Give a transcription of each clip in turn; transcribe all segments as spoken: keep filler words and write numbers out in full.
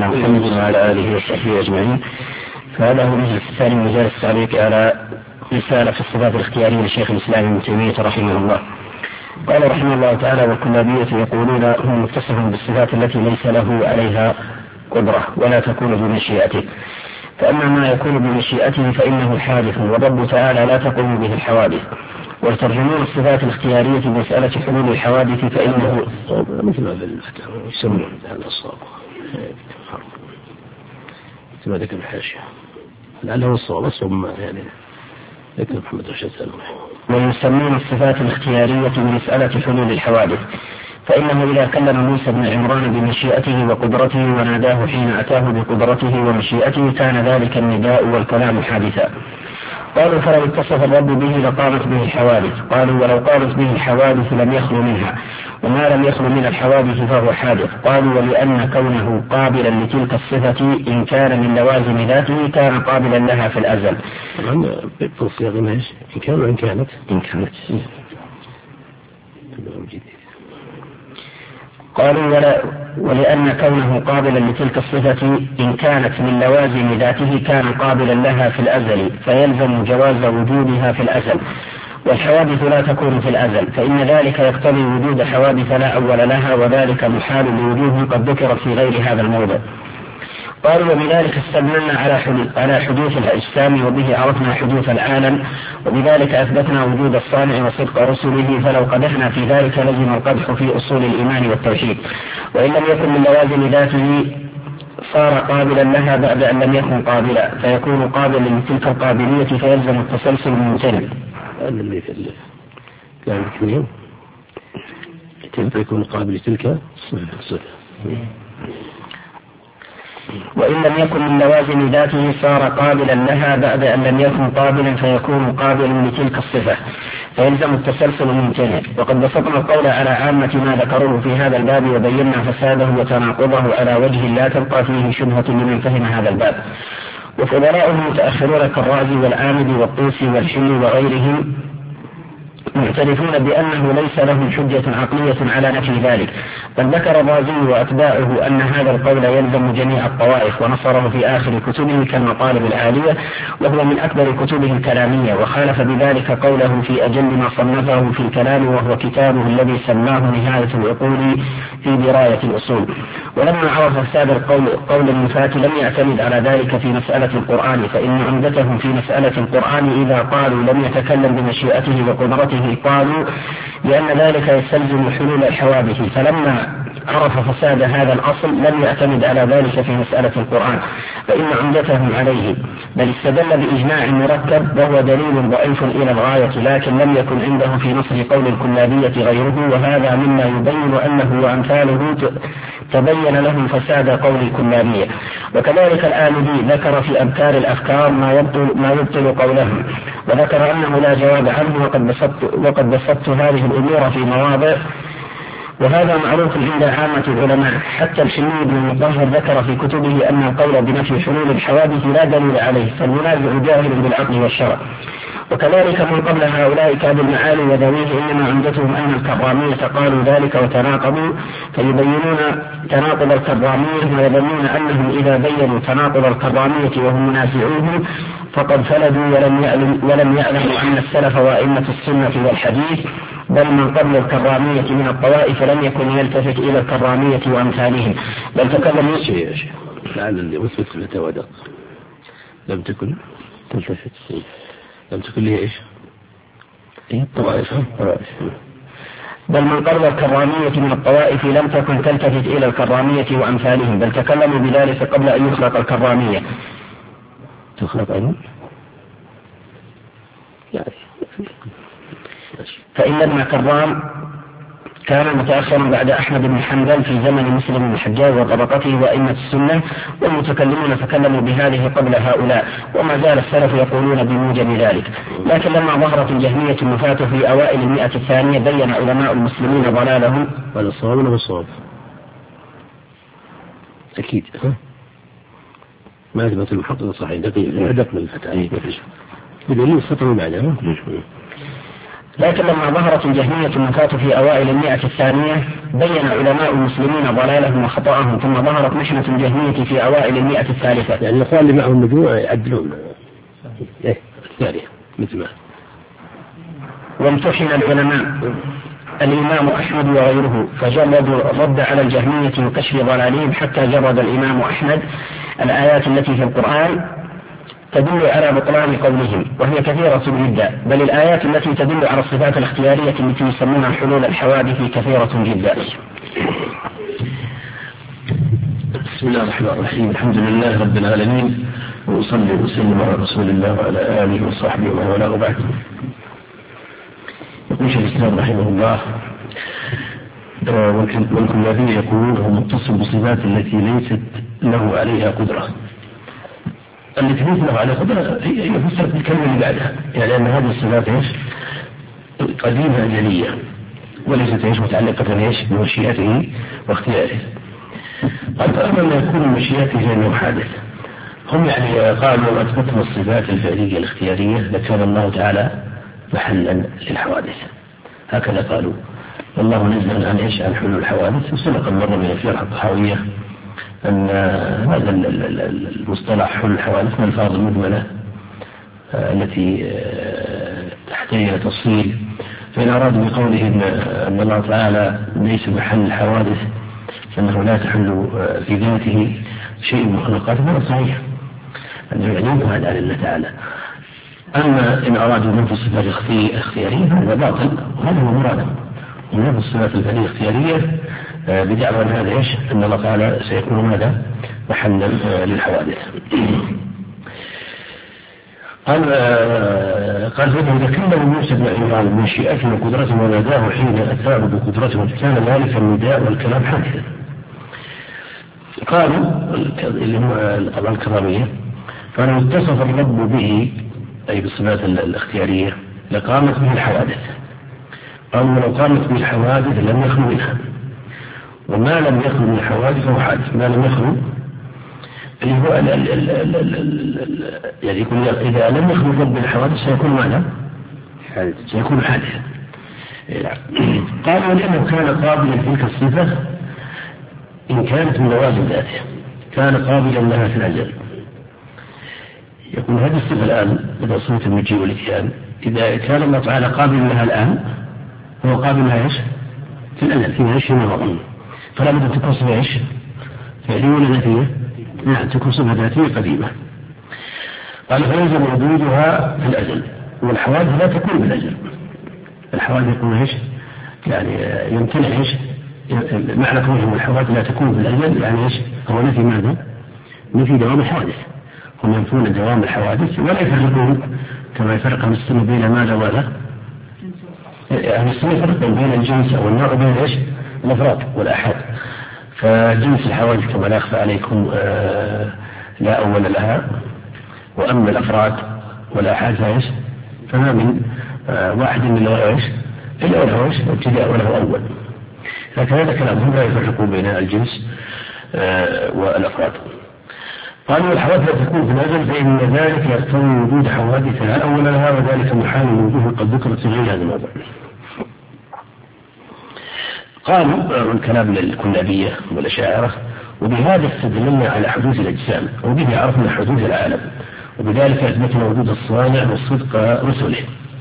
نبينا محمد وعلى آله وصحبه أجمعين. فهذا هو المجلس الثاني من مجالس التعليق على رسالة في الصفات الاختيارية للشيخ الإسلام ابن تيمية رحمه الله. قال رحمه الله تعالى: والكلابية يقولون هم متصف بالصفات التي ليس له عليها قدرة ولا تكون بمشيئته، فأما ما يكون بمشيئته فإنه حادث، والرب تعالى لا تقوم به الحوادث. ويترجمون الصفات الاختيارية بمسألة حلول الحوادث فإنه مثل ما في الفتح يسمون هذا الصواب مثل ما ذكر الحاشية لعله الصواب الصواب يعني ذكر محمد رشيد سالم. ويسمون الصفات الاختيارية بمسألة حلول الحوادث فإنه إذا كلم موسى بن عمران بمشيئته وقدرته وناداه حين أتاه بقدرته ومشيئته كان ذلك النداء والكلام حادثا. قالوا: فلو اتصف الرب به لقامت به الحوادث. قالوا: ولو قامت به الحوادث لم يخلو منها، وما لم يخلو من الحوادث فهو حادث. قالوا: ولأن كونه قابلا لتلك الصفة إن كان من لوازم ذاته كان قابلا لها في الأزل. طبعا بالصيغ إن كان وإن كانت إن كانت قالوا: ولا ولأن كونه قابلا لتلك الصفة إن كانت من لوازم ذاته كان قابلا لها في الأزل، فيلزم جواز وجودها في الأزل، والحوادث لا تكون في الأزل، فإن ذلك يقتضي وجود حوادث لا أول لها، وذلك محال لوجوه قد ذكرت في غير هذا الموضع. قالوا: وبذلك استدللنا على حدوث الأجسام، وبه عرفنا حدوث العالم، وبذلك أثبتنا وجود الصانع وصدق رسله، فلو قدحنا في ذلك لزم القدح في أصول الإيمان والتوحيد. وإن لم يكن من لوازم ذاته صار قابلا لها بعد أن لم يكن قابلا، فيكون قابلا لتلك القابلية فيلزم التسلسل الممتنع. اللي في كان الاثنين كيف يكون قابل لتلك الصفة. وإن لم يكن من لوازم ذاته صار قابلا لها بعد أن لم يكن قابلا فيكون قابلا لتلك الصفة، فيلزم التسلسل الممتنع. وقد بسطنا القول على عامة ما ذكروه في هذا الباب، وبينا فساده وتناقضه على وجه لا تبقى فيه شبهة لمن فهم هذا الباب. وفضلاؤه متأخرون كالرازي والعامد والطوسي والحلي وغيرهم معترفون بأنه ليس لهم حجة عقلية على نفي ذلك، بل ذكر الرازي وأتباعه أن هذا القول يلزم جميع الطوائف، ونصره في آخر كتبه كالمطالب العالية، وهو من أكبر كتبه الكلامية، وخالف بذلك قوله في أجل ما صنفه في الكلام، وهو كتابه الذي سماه نهاية العقول في دراية الأصول. ولما عرف فساد القول قول النفاة لم يعتمد على ذلك في مسألة القرآن، فإن عمدتهم في مسألة القرآن إذا قالوا لم يتكلم بمشيئته وقدرته قالوا لأن ذلك يستلزم حلول الحوادث، فلما عرف فساد هذا الأصل لم يعتمد على ذلك في مسألة القرآن، فإن عمدتهم عليه، بل استدل بإجماع مركب وهو دليل ضعيف إلى الغاية، لكن لم يكن عنده في نصر قول الكلابية غيره، وهذا مما يبين أنه وأمثاله تبين لهم فساد قول الكلابية. وكذلك الآمدي ذكر في أبكار الأفكار ما يبطل, ما يبطل قولهم، وذكر أنه لا جواب عنه، وقد بسطت, وقد بسطت هذه الأمور في مواضع، وهذا معروف عند عامة العلماء. حتى الحلي بن المطهر ذكر في كتبه أن القول بنفي حلول الحوادث لا دليل عليه، فالمنازع جاهل بالعقل والشرع. وكذلك من قبل هؤلاء كابو المعالي وذويه إنما عمدتهم أن الكرامية قالوا ذلك وتناقضوا، فيبينون تناقض الكرامية ويظنون أنهم إذا بينوا تناقض الكرامية وهم منازعوهم فقد فلدوا، ولم يعلم ولم يعلموا أن السلف وأئمة السنة والحديث بل من قبل الكرامية من الطوائف لم يكن يلتفت إلى الكرامية وأمثالهم، بل تكلم شيء لعل اللي مثبت في التوادق لم تكن تلتفت لم تكن لي إيش الطوائف، بل من قبل الكرامية من الطوائف لم تكن تلتفت إلى الكرامية وأمثالهم، بل تكلموا بذلك قبل أن يخلق الكرامية. تخلق أيضا فإن ابن كرام كان متأخرا بعد أحمد بن حنبل في زمن مسلم بن الحجاج وطبقته وأئمة السنة، والمتكلمون تكلموا بهذه قبل هؤلاء، وما زال السلف يقولون بموجب ذلك. لكن لما ظهرت الجهمية النفاة في أوائل المئة الثانية بين علماء المسلمين ضلالهم. هذا الصواب ولا الصواب؟ أكيد ما أثبت المحقق صحيح دقيق دقيق من الفتاة بدليل السطر معناه. لكن لما ظهرت الجهمية النفاة في أوائل المئة الثانية بين علماء المسلمين ضلالهم وخطأهم، ثم ظهرت محنة الجهمية في أوائل المئة الثالثة. يعني الأخوان اللي معهم مجموعة يعدلون إيه الثانية مثل ما. وامتحن العلماء الإمام أحمد وغيره فجرد رد على الجهمية وكشف ضلالهم، حتى جرد الإمام أحمد الآيات التي في القرآن تدل على بطلان قولهم، وهي كثيرة جدا، بل الآيات التي تدل على الصفات الاختيارية التي يسمونها حلول الحوادث كثيرة جدا. بسم الله الرحمن الرحيم. الحمد لله رب العالمين، وأصلي وسلم على رسول الله وعلى آله وصحبه ومن والاه، وبعد. يقول شيخ الإسلام رحمه الله: والكلابي يقولون هو متصل بصفات التي ليست له عليها قدرة. التي ليس له عليها قدرة هي فسرت بالكلمة اللي بعدها، يعني أن هذه الصفات ايش؟ قديمة أزلية، وليست ايش متعلقة ايش بمشيئته واختياره. قد أما ما يكون مشيئته لأنه حادث. هم يعني قالوا أثبتنا الصفات الفعلية الاختيارية لكان الله تعالى محلا للحوادث، هكذا قالوا. والله نزل عن ايش؟ عن حلول الحوادث. وسبق مرة من الفرق الطحاوية أن هذا المصطلح حلول الحوادث من الألفاظ المجملة التي تحتاج إلى تفصيل، فإن أرادوا بقولهم أن الله تعالى ليس محل الحوادث فإنه لا تحل في ذاته شيء من مخلوقاته، هذا صحيح أنه يعنيه هذا على الله تعالى. أما إن أرادوا منه الصفات الاختيارية فهذا باطل، وهذا هو مراده. ومنه الصفات الاختيارية بدعوى أن هذا إيش؟ أن الله تعالى سيكون ماذا؟ محلا للحوادث. قال قال فإذا كان موسى بن عمران بمشيئته وقدرته وناداه حين أتاه بقدرته كان ذلك النداء والكلام حادثا. قالوا اللي هم طبعا الكرامية، فلو اتصف الرب به أي بالصفات الاختيارية لقامت به الحوادث. قالوا لو قامت به الحوادث لم يخلو منها، وما لم يخلو من الحوادث فهو حادث. ما لم يخلو اللي هو ال ال ال ال ال ال يعني يكون إذا لم يخلو الرب من الحوادث سيكون ماذا؟ سيكون حادثا. قالوا لأنه كان قابلا تلك الصفة إن كانت من لوازم ذاته، كان قابلا لها في الأزل. يقول هذه الصفة الآن إذا صفة المجيء والإتيان، إذا كان الله تعالى قابل لها الآن هو قابل لها إيش؟ في الأزل، فيها إيش؟ نظر. فلا بد أن تكون صفة إيش؟ فعلية ولا ذاتية؟ نعم، تكون صفة ذاتية قديمة. قال فيلزم وجودها في الأزل، والحوادث لا تكون في الأزل. الحوادث يكون إيش؟ يعني يمتنع إيش؟ معنى كونهم الحوادث لا تكون في الأزل يعني إيش؟ هو نفي ماذا؟ نفي دوام الحوادث. هم ينفون دوام الحوادث ولا يفرقون كما يفرق المسلم بين ماذا ولا؟ يعني السنة يفرق بين الجنس أو النوع بين إيش؟ الأفراد والأحاد. فجنس الحوادث كما لا يخفى عليكم آه لا أول لها، وأما الأفراد والأحاد فإيش؟ فما من آه واحد من له إيش؟ إلا له إيش؟ ابتداء وله أول. لكن هذا كلامهم لا يفرقون بين الجنس آه والأفراد. قالوا الحوادث لا تكون في الأزل فإن ذلك يقتضي وجود حوادث لا أول لها، وذلك محال وجوده قد ذكرت في غير هذا الموضوع. قالوا الكلام للكلابية والأشاعرة: وبهذا استدللنا على حدوث الأجسام، وبه عرفنا حدوث العالم، وبذلك أثبتنا وجود الصانع وصدق رسله.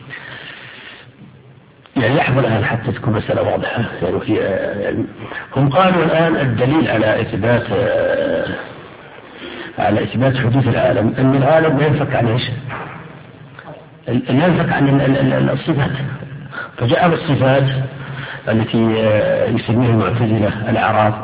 يعني لحظة الآن حتى تكون مسألة واضحة. يعني في يعني هم قالوا الآن الدليل على إثبات على إثبات حدوث العالم أن العالم لا ينفك عن إيش؟ لا ينفك عن الصفات. فجاء الصفات التي يسميها المعتزلة الأعراض،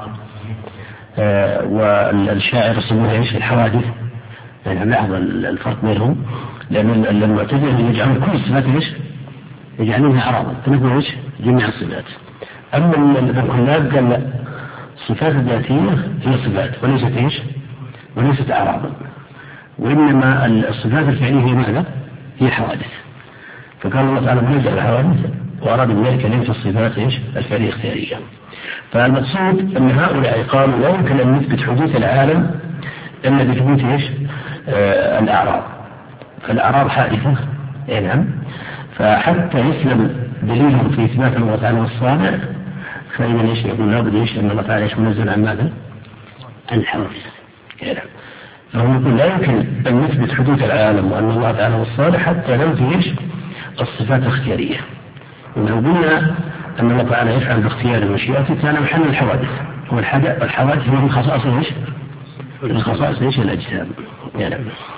والشاعر يسميها إيش؟ الحوادث. يعني لاحظ الفرق بينهم، لأن المعتزلة يجعلون كل الصفات إيش؟ يجعلونها أعراضا، فنقول إيش؟ جميع الصفات. أما الكلاب قال لا، الصفات الذاتية هي صفات وليست إيش؟ وليست أعراضا، وإنما الصفات الفعلية هي ماذا؟ هي حوادث. فقال الله تعالى منزل الحوادث وأراد بذلك ليس الصفات إيش؟ الفعلية اختيارية. فالمقصود أن هؤلاء قالوا لا يمكن أن نثبت حدوث العالم إلا بثبوت إيش؟ آه الأعراض. فالأعراض حادثة. إيه نعم. فحتى يسلم دليلهم في إثبات الله تعالى والصانع فإذا ليش يقول لابد ليش أن الله تعالى منزل عن ماذا؟ عن الحوادث. فهو يقول لا يمكن أن نثبت حدوث العالم وأن الله تعالى هو الصالح حتى ننفي ايش؟ الصفات الاختيارية. ولو قلنا أن الله تعالى يفعل باختيار المشيئة كان محل الحوادث، والحوادث هي من خصائص ايش؟ من خصائص ايش؟ الأجسام. يعني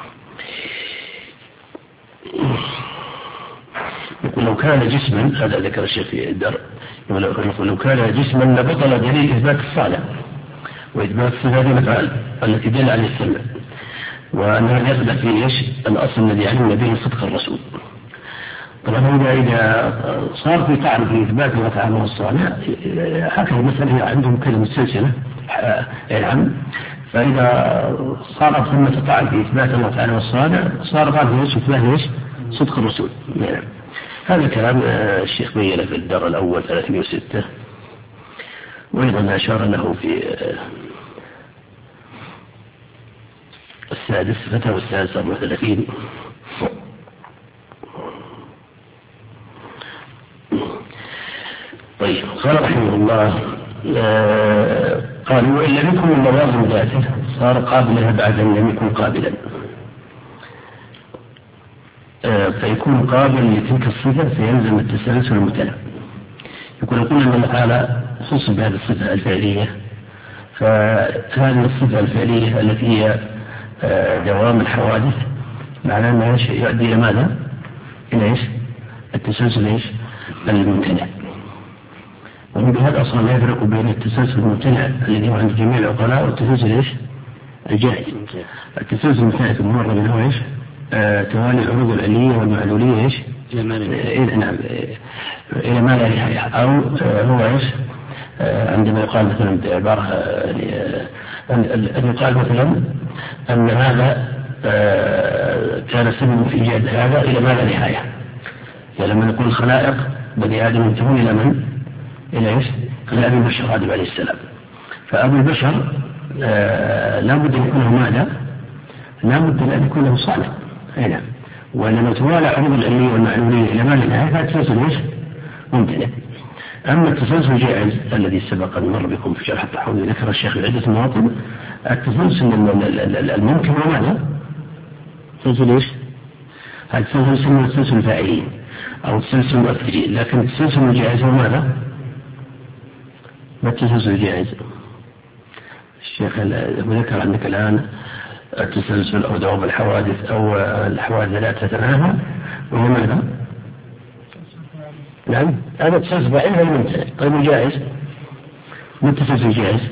يقول لو كان جسما، هذا ذكر الشيخ في الدر، يقول لو كان جسما لبطل دليل إثبات الصالح وإثبات صفات الأفعال التي دل عليه السمع، وأنها يثبت في ايش؟ الأصل الذي علمنا به صدق الرسول. طبعا إذا صار في طعن في إثبات الله تعالى والصالح، هكذا المسألة عندهم كلمة سلسلة العم، فإذا صار ثمة طعن في إثبات الله تعالى والصالح صار طعن في إثبات ايش؟ صدق الرسول. يعني هذا كلام الشيخ بيّن في الدار الأول ثلاثمائة وستة، وأيضا أشار له في السادس فتاوى السادس أربعة وثلاثين. طيب قال رحمه الله قال وإن لم يكن من لوازم ذاته صار قابلا بعد أن لم يكن قابلا، فيكون قابل لتلك الصفة فيلزم التسلسل المتنع. يقول يقول أن الله تعالى خص بهذه الصفة الفعلية، فهذه الصفة الفعلية التي هي دوام الحوادث معناه أنها يؤدي إلى ماذا؟ إلى إيش؟ التسلسل إيش؟ الممتنع. ومن هذا أصلا لا يفرق بين التسلسل الممتنع الذي هو عند جميع العقلاء والتسلسل إيش؟ الجائز. التسلسل الممتنع المرة منه إيش؟ آه توالي العروض العلية والمعلولية إيش؟ إلى نعم إلى ما لا نهاية. أو آه هو إيش؟ آه عندما يقال مثلا بعبارة أن يقال مثلا أن هذا آه كان سبب في إيجاد هذا إلى ما لا نهاية. يعني لما نقول الخلائق بني آدم ينتهون إلى من؟ إلى إيش؟ إلى أبي البشر آدم عليه السلام. فأبو البشر آه لا بد أن يكون ماذا؟ لا بد أن يكون له صالح. نعم. وإنما توالى عروض العلمية والمعلومية إلى ما لا نهاية فالتسلسل إيش؟ ممتنع. أما التسلسل الجائز الذي سبق أن مر بكم في شرح التحويل ذكر الشيخ في عدة مواطن، التسلسل الممكن وماذا؟ تسلسل إيش؟ هذا التسلسل يسمى التسلسل الفاعلين أو التسلسل المؤثرين، لكن التسلسل الجائز هو ماذا؟ ما التسلسل الجائز؟ الشيخ ذكر عندك الآن التسلسل أو دوام الحوادث أو الحوادث لا تتناهى، وهو ماذا؟ نعم هذا التسلسل فاعل هو الممتنع. طيب الجائز؟ ما التسلسل الجائز؟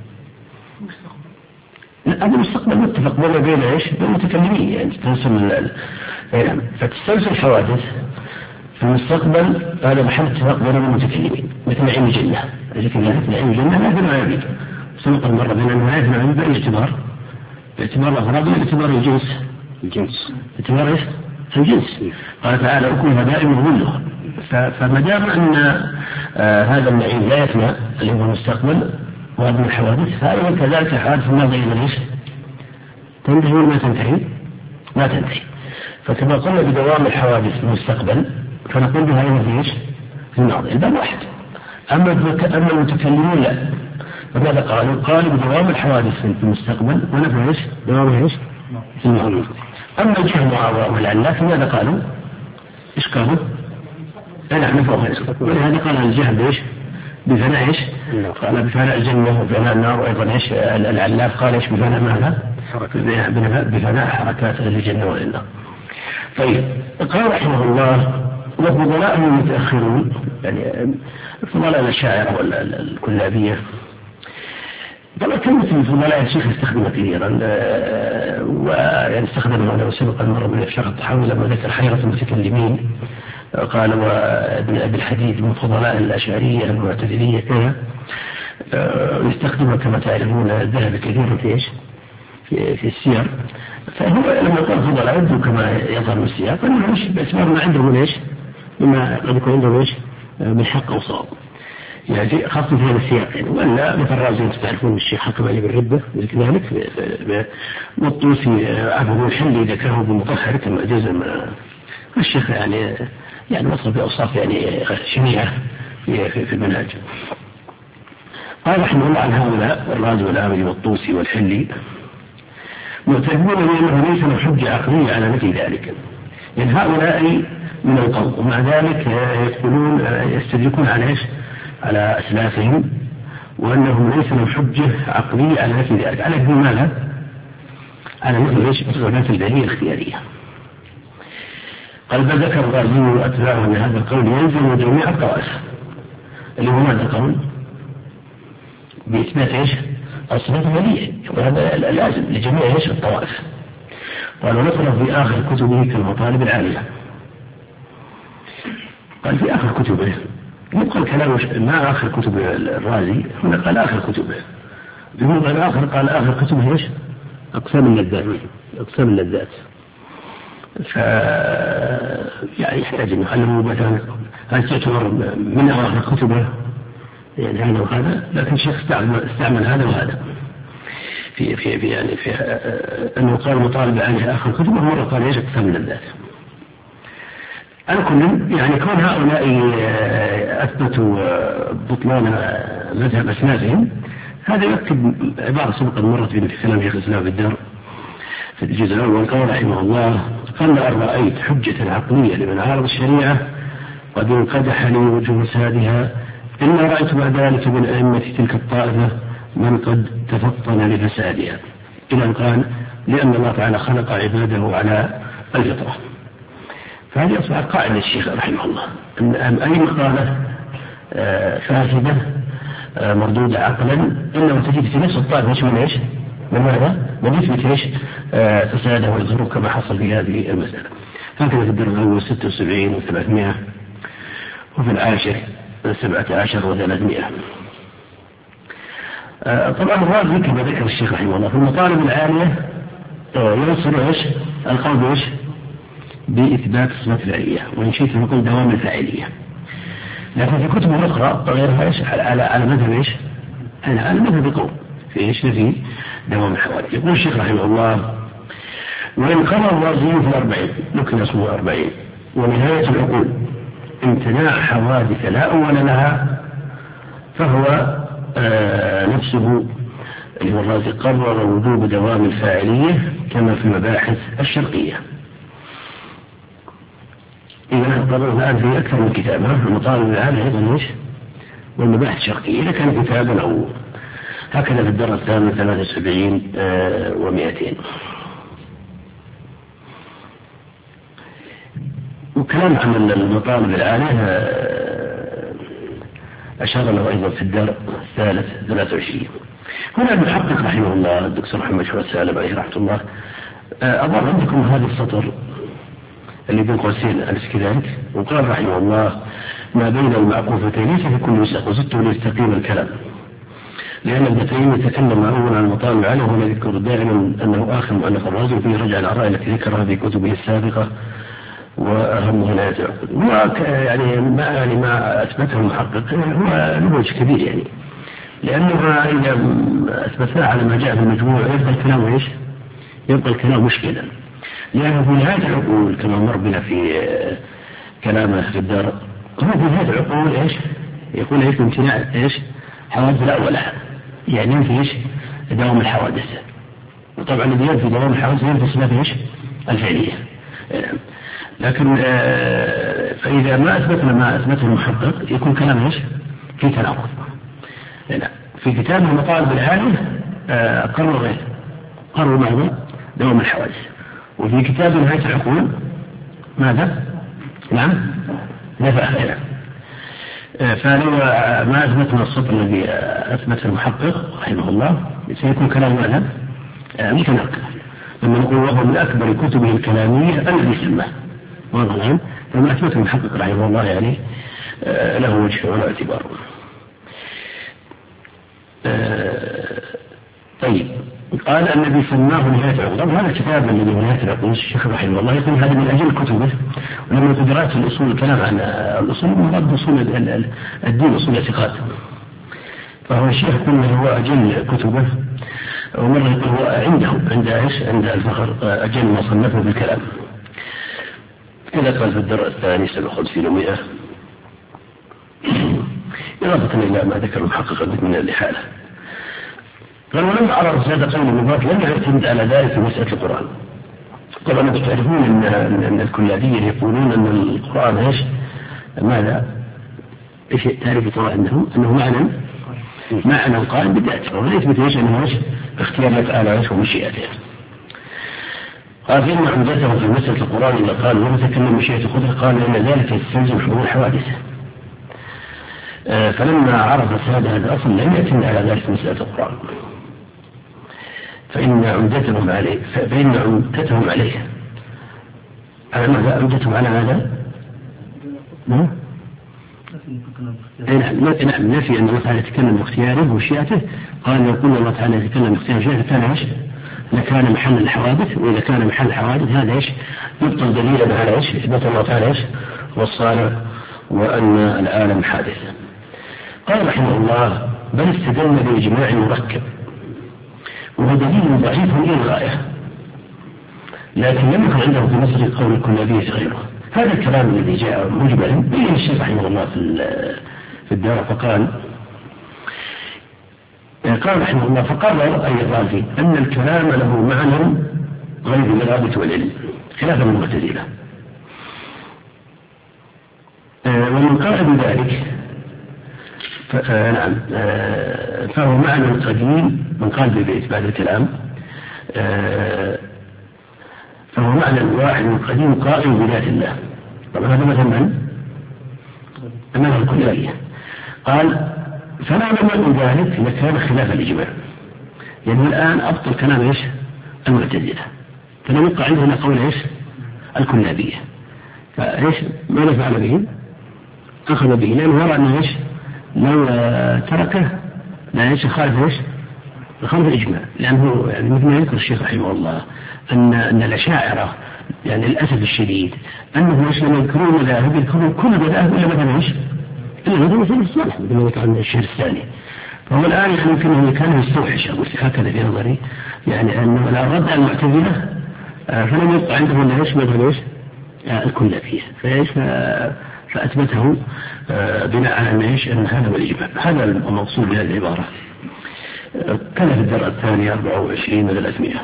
هذا المستقبل متفق بين بين ايش؟ بين المتكلمين، يعني تسلسل نعم. فتسلسل الحوادث في المستقبل هذا محل اتفاق بين المتكلمين مثل نعيم الجنة. لكن نعيم الجنة لا يثنى عن يبيد، سبق المرة بين أنه لا يثنى عن يبيد باعتبار باعتبار الأغراض باعتبار الجنس الجنس باعتبار ايش؟ الجنس. قال تعالى أكلها دائما ظلها. فما دام أن آه هذا النعيم لا يثنى اللي هو المستقبل وهذه الحوادث، فأيضا كذلك حادث الماضي إلى ايش؟ تنتهي ولا ما تنتهي؟ لا تنتهي. فكما قلنا بدوام الحوادث في المستقبل فنقول بها أيضا في ايش؟ في الماضي. الباب واحد. أما أما المتكلمون لا. فماذا قالوا؟ قالوا بدوام الحوادث في المستقبل ونفع ايش؟ دوام ايش؟ في الماضي. أما الجهم والعلات ماذا قالوا؟ إيش قالوا؟ نعم نفعه ايش؟ ولهذا قال الجهم ايش؟ بفناء ايش؟ قال بفناء الجنة وبفناء النار، وأيضا ايش؟ العلاف قال ايش؟ بفناء ماذا؟ بفناء حركات الجنة والنار. طيب قال رحمه الله وفضلاء المتأخرون، يعني فضلاء الأشاعرة والكلابية. طبعا كلمة الفضلاء الشيخ استخدمها كثيرا، ويعني استخدمها له سبقا مرة من شرح التحول لما ذكر حيرة المتكلمين قال وابن أبي الحديد من فضلاء الأشعرية المعتزلية كذا، يستخدمها كما تعلمون الذهب كثيرا في ايش؟ في, في السير. فهو لما قال فضلاء عنده كما يظهر من السياق فإنه مش باعتبار ما عندهم ايش؟ مما قد يكون عندهم ايش؟ من حق أو صواب، يعني خاصة في هذا السياق. يعني ولا مثل الرازي تعرفون الشيخ حكم عليه بالردة ذلك، والطوسي عفوا الحل إذا كانوا بمطهر كما جزم الشيخ، يعني يعني وصل بأوصاف يعني شنيعة في في المنهج. قال رحمه الله عن هؤلاء الرازي والآمري والطوسي والحلي معتبرون بأنه ليس له حجة عقلية على نفي ذلك، لأن يعني هؤلاء من القوم ومع ذلك يقولون يستدركون على ايش؟ على أسلافهم، وأنهم ليس له حجة عقلية على نفي ذلك، على نفي ماذا؟ على نفي ايش؟ الصفات البديهية الاختيارية. قال بل ذكر الرازي وأتباعه أن هذا القول يلزم جميع الطوائف، اللي هو ماذا القول؟ بإثبات ايش؟ الصفات البديهية، وهذا لازم لجميع ايش؟ الطوائف. قالوا نقرأ في آخر كتبه كالمطالب العالية. قال في آخر كتبه، يبقى الكلام ما آخر كتب الرازي، هنا قال آخر كتبه، بموضع الآخر قال آخر كتبه ايش؟ أقسام اللذات، أقسام اللذات. ف يعني يحتاج أن يعلموا مثلا هل تعتبر من آخر كتبه يعني هذا وهذا، لكن الشيخ استعمل, استعمل هذا وهذا في في في يعني في أنه قال مطالب عليه آخر كتبه، مرة قال ايش؟ أقسام اللذات. على كل يعني كون هؤلاء أثبتوا بطلان مذهب أسلافهم، هذا يكتب عبارة سبقا مرت بنا في كلام شيخ الإسلام في الدار في الجزء الأول. قال رحمه الله: قال أن رأيت حجة عقلية لمن عارض الشريعة قد انقدح لي وجه فسادها، إن رأيت بعد ذلك من أئمة تلك الطائفة من قد تفطن لفسادها، إلى أن قال: لأن الله تعالى خلق عباده على الفطرة. فهذه أصبحت قاعدة الشيخ رحمه الله، أن أي مقالة فاسدة مردودة عقلا إنه تجد في نفس الطائفة ايش من ايش؟ من ماذا؟ من يثبت ايش؟ فساده ويظهره كما حصل في هذه المسألة. هكذا في الدرس الأول ستة وسبعين وثلاثمائة، وفي العاشر سبعة عشر وثلاثمائة. طبعا الرازي كما ذكر الشيخ رحمه الله في المطالب العالية يوصل ايش؟ القول ايش؟ بإثبات الصفات الفعلية، وإن شئت نقول دوام الفاعلية. لكن في كتب أخرى غيرها ايش؟ على على مذهب ايش؟ على على مذهب القوم في ايش؟ في دوام الحوادث. يقول الشيخ رحمه الله: وإن قال الرازي في الأربعين، نكن اسمه أربعين، ونهاية العقول امتناع حوادث لا أول لها، فهو آه نفسه اللي هو الرازي قرر وجوب دوام الفاعلية كما في المباحث الشرقية. إذا قرر الآن في أكثر من كتاب، المطالب الآن أيضا ايش؟ والمباحث الشرقية إذا كان كتابا أو هكذا في الدرس الثامن ثلاثة وسبعين آه ومئتين. وكلام عن المطالب العالية أشار له أيضا في الدرس الثالث ثلاثة وعشرين. هنا المحقق رحمه الله الدكتور محمد شوى السالم عليه رحمة الله أضاف عندكم هذا السطر اللي بين قوسين ألف كذلك، وقال رحمه الله: ما بين المعقوفتين ليس في كل وسق، وزدته ليستقيم الكلام، لأن ابن تيمية يتكلم أولا عن المطالب العالية، وهو يذكر دائما أنه آخر مؤلف الرازي فيه رجع الآراء التي ذكرها في كتبه السابقة وأهمها لا يتعقد. هو يعني ما يعني ما أثبته المحقق هو له وجه كبير، يعني لأنها إذا أثبتناه على ما جاء في المجموع يبقى الكلام إيش؟ يبقى الكلام مشكلا، لأنه في هذا العقول كما مر بنا في كلامه في الدار، هو في هذا العقول إيش؟ يقول إيش؟ امتناع إيش؟ حوادث لا ولا، يعني ينفي إيش؟ دوام الحوادث. وطبعا الذي ينفي دوام الحوادث ينفي صفات إيش؟ الفعلية. لكن فإذا ما أثبتنا ما أثبته المحقق يكون كلام إيش؟ في تناقض. في كتاب المطالب العالية قرر إيه؟ قرر ماذا؟ دوام الحوادث. وفي كتاب نهاية العقول ماذا؟ نعم نفى خيرا. فلو ما أثبتنا السطر الذي أثبته المحقق رحمه الله سيكون كلام ماذا؟ متناقض. لما نقول وهو من أكبر كتبه الكلامية الذي سماه واضح الآن، فما أثبته المحقق رحمه الله يعني له وجه ولا اعتبار. طيب، قال الذي سماه نهاية العقول. هذا الكتاب الذي هو نهاية العقول الشيخ رحمه الله يقول هذا من أجل كتبه، ولما قدرات الأصول الكلام عن الأصول مراد أصول الدين أصول الاعتقاد، فهو الشيخ يقول هو أجل كتبه، ومرة يقول هو عنده عند ايش؟ عند الفخر أجل ما صنفه بالكلام. كذا قال في الدرس الثاني سبعة وخمسين ومئة. إضافة إلى ما ذكر المحقق من الإحالة. قال ولما عرض زاد قول المضاف لم يعتمد على ذلك في مسألة القرآن. طبعا أنتم تعرفون أن أن الكلابيين يقولون أن القرآن إيش؟ ماذا؟ إيش تعرف طبعا أنه أنه معنى معنى قائم بذاته وليثبت إيش أنه إيش؟ اختيار تعالى إيش ومشيئته. قال فإن عمدته في مسألة القرآن إذا قال وما تكلم مشيئة قدرة قال إن ذلك يستلزم حضور حوادثه. آه فلما عرف هذا الأصل لم يعتمد على ذلك مسألة القرآن. فإن عمدتهم عليه فإن عمدتهم عليه على ماذا؟ عمدتهم على ماذا؟ نعم نعم نفي أن الله تعالى يتكلم باختياره ومشيئته. قال يقول الله تعالى يتكلم باختياره ومشيئته كان ايش؟ لكان محل الحوادث، وإذا كان محل الحوادث هذا ايش؟ يبطل دليلا على ايش؟ إثبات الله تعالى ايش؟ والصالح وأن العالم حادث. قال رحمه الله بل استدل بإجماع مركب وهو دليل ضعيف إلى الغاية، لكن لم يكن عنده في مصر قول الكلابية غيره. هذا الكلام الذي جاء مجملا بين الشيخ رحمه الله في في الدار فقال قال رحمه الله فقرر أي الرازي أن الكلام له معنى غير الإرادة والعلم خلافا للمعتزلة. ومن قال بذلك نعم فهو معنى قديم. من قال بإثبات الكلام فهو معنى واحد قديم قائم بذات الله. طبعا هذا مثلا من أمام الكلية. قال فلا من ذلك لكان خلاف الإجماع، يعني الآن أبطل كلام إيش المعتزلة، فلم يبقى عندنا قول إيش الكلابية. فإيش ماذا فعل به؟ أخذ به لأنه يرى أنه إيش لو تركه لا إيش خالف إيش خالف الإجماع، لأنه يعني مثل ما يذكر الشيخ رحمه الله أن أن الأشاعرة يعني للأسف الشديد أنه إيش لما يذكرون مذاهب يذكرون كل مذاهب إلا مثلا إيش إلا مثلا مثل الصالح مثل ما ذكر عن الشهر الثاني. فهو الآن يعني يمكن أن كان يستوحش أقول هكذا في نظري، يعني أنه لا رد على المعتزلة فلم يبقى عنده إلا إيش مثلا إيش الكلابية فإيش فأثبته بناء على أن إيش أن هذا هو الإجماع. هذا المقصود بهذه العبارة. كان في الدرجة الثانية أربعة وعشرين وثلاثمائة.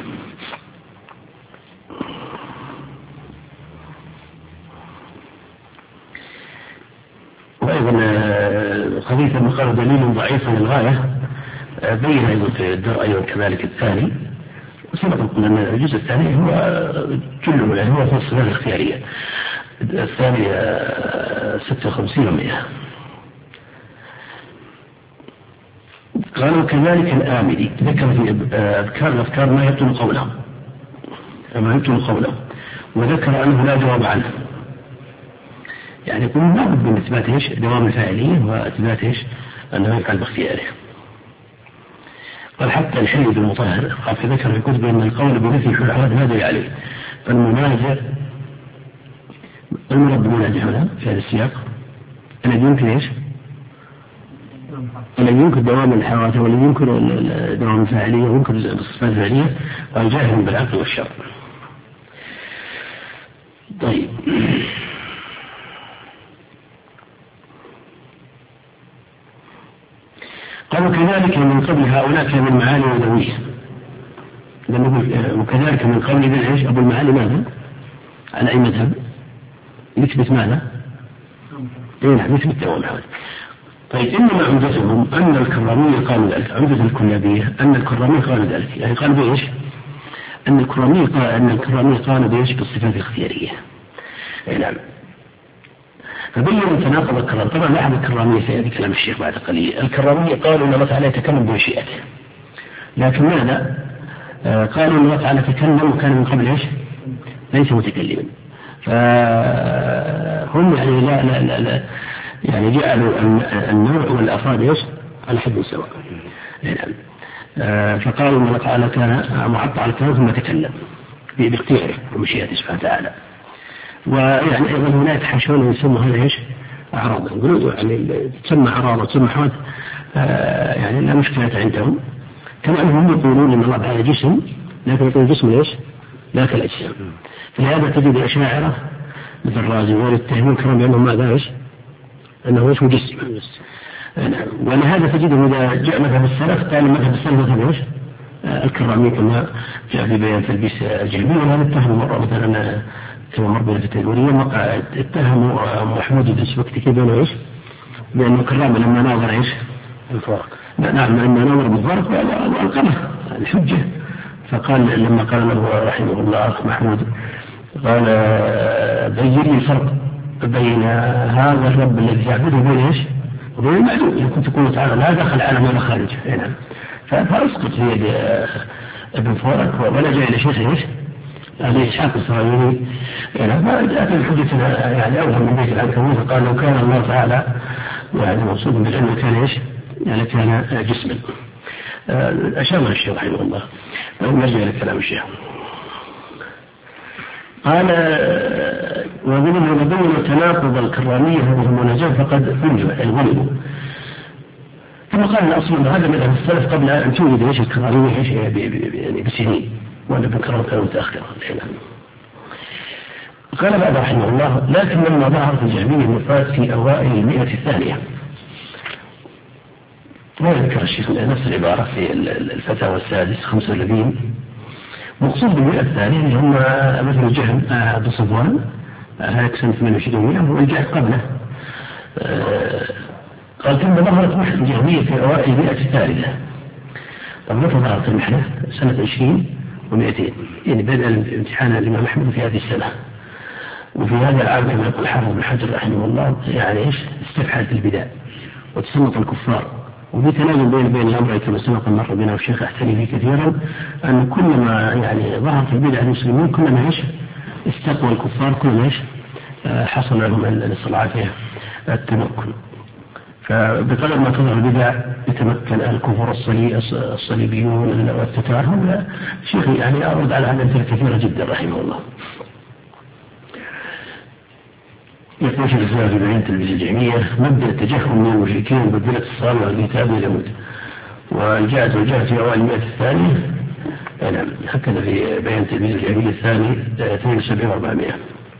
وأيضا قضية المقال دليل ضعيف للغاية بين أيضا في الدرجة أيضا كذلك الثاني. وسبق قلنا أن الجزء الثاني هو كله يعني هو في الصفات الاختيارية. الثانية ستة وخمسين ومئة. قالوا كذلك الآمدي ذكر في أذكار الأفكار ما يبطل قوله ما يبطل قوله وذكر أنه لا جواب عنه، يعني يقول لا بد من إثبات إيش دوام الفاعلية وإثبات إيش أنه يفعل باختياره. قال حتى الحلي بالمطهر قال ذكر في كتب أن القول بنفي الحلحات هذا عليه. فالمنازع المرد منازع هنا في هذا السياق الذي يمكن إيش الذي يمكن دوام الحوادث والذي يمكن دوام الفاعلية ويمكن الصفات الفعلية والجاهل بالعقل والشرع. طيب قالوا كذلك من قبل هؤلاء كان المعاني ولوية، وكذلك من قبل ذلك إيش أبو المعاني ماذا على أي مذهب يثبت ماذا؟ إيه نعم يثبت دوام الحوادث. طيب إنما عمدتهم أن الكرامية قالوا ذلك، عمدة الكلابية أن الكرامية قالوا ذلك، يعني قالوا بإيش؟ أن الكرامية قال أن الكرامية قالوا بإيش؟ بالصفات الاختيارية. نعم. فبين تناقض الكرام. طبعا لاحظ الكرامية سيأتي كلام الشيخ بعد قليل. الكرامية قالوا أن الله تعالى يتكلم بمشيئته، لكن ماذا؟ آه قالوا أن الله تعالى تكلم وكان من قبل إيش؟ ليس متكلما. فهم يعني لا لا لا, لا يعني جعلوا النوع والأفراد إيش على حد سواء. يعني آه فقالوا أن الله تعالى كان معطى على الكلام ثم تكلم باختياره ومشيئته سبحانه وتعالى. ويعني أيضا هنا يتحاشون يسموا هذا إيش أعراض، يقولون يعني تسمى أعراض وتسمى حوادث آه يعني لا مشكلة عندهم، كما أنهم يقولون إن الله تعالى جسم لكن يقول جسم إيش لا كالأجسام. فلهذا تجد الأشاعرة مثل الرازي والتهمون كانوا بأنهم ماذا إيش أنه إيش مجسم. ولهذا تجده إذا جاء مذهب السلف كان مذهب السلف مذهب إيش؟ الكرامية كما جاء في بيان تلبيس الجهمية. وهذا اتهم مرة مثلا كما مر بنا في التدورية اتهموا محمود بن سبكتكي بين إيش؟ بأنه كرامة لما ناظر إيش؟ الفرق. نعم لما ناظر بالفرق وألقمه الحجة. فقال لما قال له رحمه الله محمود قال بين لي الفرق بين هذا الرب الذي يعبده وبين إيش؟ وبين المعدوم. إذا كنت تقول تعالى لا دخل عالم ولا خارج. نعم. فأسقط في يد ابن فورك ولجأ إلى شيخ إيش؟ أبي إسحاق الصهيوني. يعني فجاءت الحجة يعني أوهم من بيت العنكبوت قال لو كان الله تعالى يعني موصوف بالعلم كان إيش؟ يعني كان جسما. أشار الشيخ رحمه الله. نرجع إلى كلام الشيخ. قال ومنهم يبين تناقض الكرامية هذه المناجاة فقد غلبوا. ثم قال الأصل هذا من السلف قبل أن توجد إيش الكرامية إيش يعني بسنين وأنا بكرم كانوا متأخرا. قال بعد رحمه الله لكن لما ظهرت الجهمية النفاة في أوائل المئة الثانية ما يذكر الشيخ نفس العبارة في الفتاوى السادس خمسة وثلاثين مقصود بالمئة الثانية اللي هم مثل جهم أبو صفوان هلك سنة ثمانية وعشرين والجهل قبله. قال ثم ظهرت محنة الجهمية في أوائل المئة الثالثة. طب متى ظهرت المحنة؟ سنة عشرين ومئتين يعني بدأ الامتحان الإمام أحمد في هذه السنة. وفي هذا العام كما يقول حافظ بن حجر رحمه الله يعني إيش استفحلت البدع وتسلط الكفار. وفي تناجم بين بين الأمر كما سبق مر بنا والشيخ أحتني فيه كثيرا أن كلما يعني ظهرت البدع المسلمين كلما إيش استقوى الكفار كلما إيش حصل لهم الاستطلاع فيها التمكن. فبقدر ما تظهر البدع يتمكن الكفر الصليبيون والتتار. هؤلاء شيخ يعني أرد على أمثلة كثيرة جدا رحمه الله. يقول شيخ الإسلام في بيان تلبيس الجهمية مبدأ التجهم من المشركين وبدلة الصالح والكتاب واليهود والجاءت وجاءت في أوائل المئة الثانية. نعم هكذا في بيان تلبيس الجهمية الثاني اثنين وسبعين وأربعمائة.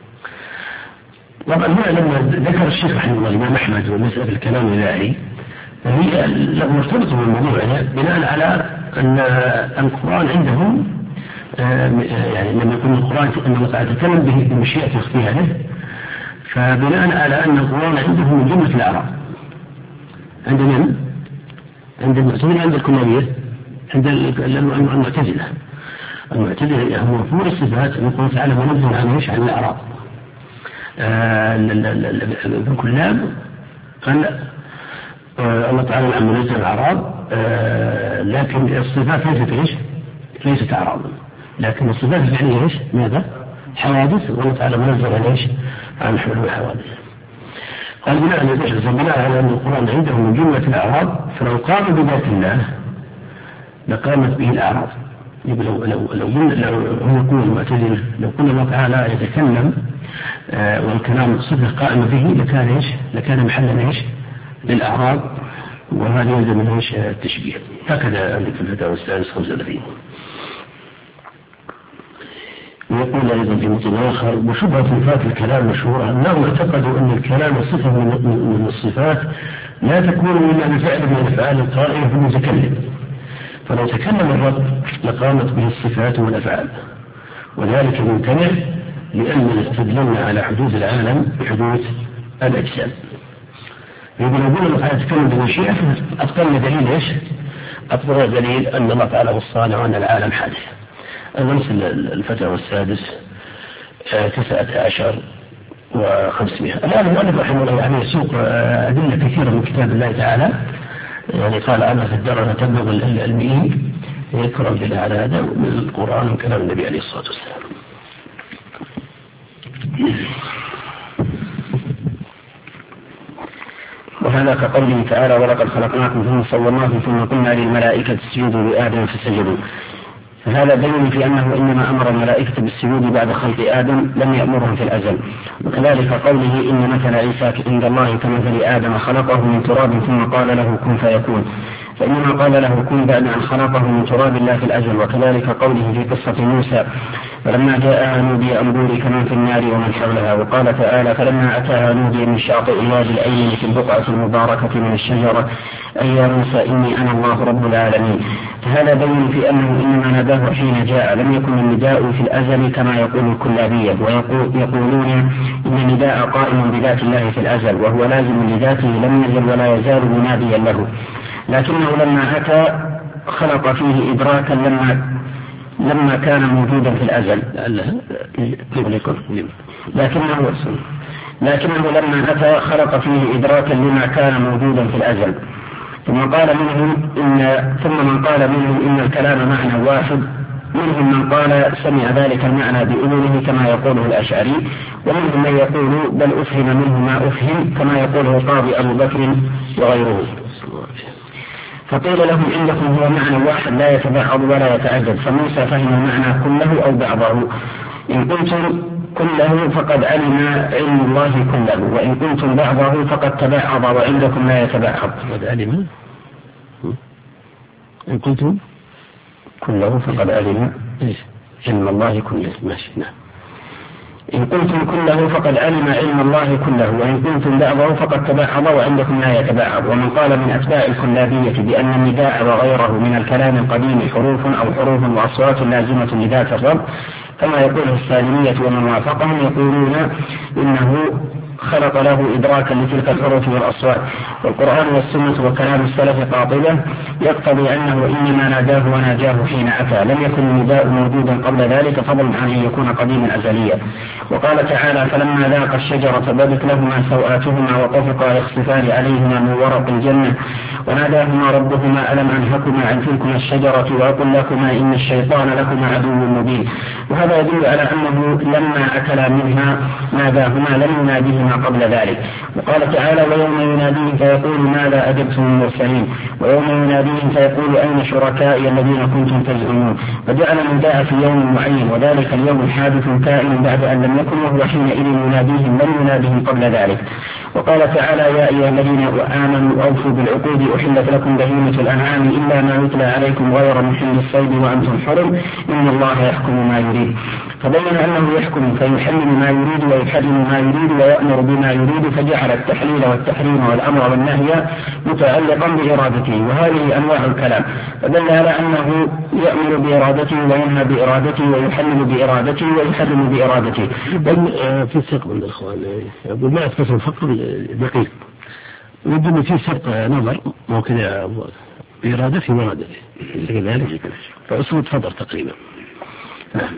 طبعا هنا لما ذكر الشيخ رحمه الله الإمام أحمد ومسألة الكلام الإلهي هي مرتبطة بالموضوع يعني بناء على أن القرآن عندهم يعني لما يكون القرآن أن الله تعالى تكلم به بمشيئة يخفيها له فبناء على أن القرآن عندهم من جملة الأعراب. عند من؟ عند المعتزلة عند الكلابية عند المعتزلة. المعتزلة هم مفهوم الصفات يقول تعالى منزل عن ايش؟ عن الأعراب. ابن كلاب قال الله تعالى عن منزل الأعراب لكن الصفات ليست ايش؟ ليست أعرابا لكن الصفات الفعلية ايش؟ ماذا؟ حوادث. والله تعالى منزل عن ايش؟ عن حلول الحوادث. قال بناء على بناء على أن القرآن عندهم من جملة الأعراب فلو قام بذات الله لقامت به الأعراب. لو لو لو لو هم يقول المعتزلة لو قلنا الله تعالى يتكلم آه والكلام صفة قائمة به لكان ايش؟ لكان محلا ايش؟ للأعراب وهذا يلزم من ايش؟ التشبيه. هكذا عندك في الفتاوى السادس خمسة وثلاثين. ويقول أيضا في موطن آخر وشبهة صفات الكلام مشهورة أنهم اعتقدوا أن الكلام صفة من الصفات لا تكون إلا بفعل من الأفعال القائمة في المتكلم فلو تكلم الرب لقامت به الصفات والأفعال وذلك ممتنع لأننا استدللنا على حدوث العالم بحدوث الأجسام. يقول يقول الله تعالى يتكلم بمشيئته أبطلنا دليل إيش؟ أبطلنا دليل أن الله تعالى هو الصانع وأن العالم حادث. نفس الفتاوى السادس تسعة عشر وخمسمائة. الآن المؤلف رحمه الله يعني يسوق أدلة كثيرة من كتاب الله تعالى يعني قال أنا في الدرجة تبلغ المئين يكرم بالله على هذا من القرآن وكلام النبي عليه الصلاة والسلام. وهذا كقوله تعالى ولقد خلقناكم ثم صورناكم ثم قلنا للملائكة اسجدوا لآدم فسجدوا. فهذا دليل في أنه إنما أمر الملائكة بالسجود بعد خلق آدم لم يأمرهم في الأزل. وكذلك قوله إن مثل عيسى عند الله كمثل آدم خلقه من تراب ثم قال له كن فيكون فإنما قال له كن بعد أن خلقه من تراب الله في الأزل. وكذلك قوله في قصة موسى فلما جاءها نودي أن بورك من في النار ومن حولها. وقال تعالى فلما أتاها نودي من شاطئ الوادي الأيمن في البقعة المباركة من الشجرة أي يا موسى إني أنا الله رب العالمين. فهذا بين في أنه إنما ناداه حين جاء، لم يكن النداء في الأزل كما يقول الكلابية، ويقولون إن النداء قائم بذات الله في الأزل وهو لازم لذاته لم يزل ولا يزال مناديا له، لكنه لما أتى خلق فيه إدراكا لما لما كان موجودا في الأزل، لكنه لكنه لما أتى خلق فيه إدراكا لما كان موجودا في الأزل. ثم قال منهم إن ثم من قال منهم إن الكلام معنى واحد، منهم من قال سمع ذلك المعنى بأذنه كما يقوله الأشعري، ومنهم من يقول بل أفهم منه ما أفهم كما يقوله القاضي أبو بكر وغيره. فقيل لهم عندكم هو معنى واحد لا يتبعض ولا يتعدد، فموسى فهم المعنى كله أو بعضه. إن قلتم كله فقد علم علم الله كله، وإن قلتم بعضه فقد تبعض وعندكم لا يتبعض. فقد علم إن قلتم كله فقد علم علم الله كله. ماشي. نعم. إن قلتم كله فقد علم علم الله كله، وإن قلتم بعضه فقد تبعض وعندكم لا يتبعض. ومن قال من أتباع الكلابية بأن النداء وغيره من الكلام القديم حروف أو حروف وأصوات لازمة لذات الرب كما يقوله السالمية ومن وافقهم، يقولون إنه خلق له إدراكا لتلك الحروف والأصوات. والقرآن والسنة وكلام السلف قاطبة يقتضي أنه إنما ناداه وناجاه حين أتى، لم يكن النداء موجودا قبل ذلك فضلا عن أن يكون قديما أزليا. وقال تعالى فلما ذاق الشجرة بدت لهما سوآتهما وطفقا يخصفان عليهما من ورق الجنة وناداهما ربهما ألم أنهكما عن تلكما الشجرة وأقل لكما إن الشيطان لكما عدو مبين. وهذا يدل على أنه لما أكلا منها ناداهما لم يناديهما قبل ذلك. وقال تعالى ويوم يناديهم فيقول ماذا أجبتم المرسلين، ويوم يناديهم فيقول أين شركائي الذين كنتم تزعمون. فجعل النداء في يوم معين، وذلك اليوم الحادث كائن بعد أن لم يكن، وهو حينئذ يناديهم لم يناديهم قبل ذلك. وقال تعالى يا أيها الذين آمنوا أوفوا بالعقود أحلت لكم بهيمة الأنعام إلا ما يتلى عليكم غير محل الصيد وأنتم حرم إن الله يحكم ما يريد. فبين أنه يحكم فيحلل ما يريد ويحرم ما يريد ويأمر بما يريد، فجعل التحليل والتحريم والأمر والنهي متعلقا بإرادته، وهذه أنواع الكلام. فدل على أنه يأمر بإرادته وينهى بإرادته ويحلل بإرادته ويحرم بإرادته. بل في سقط من الإخوان يقول ما أثبت الفقر دقيق، يبدو في سقط نظر مو كذا بإرادته وإرادته كذلك، فأصول فضر تقريبا. نعم.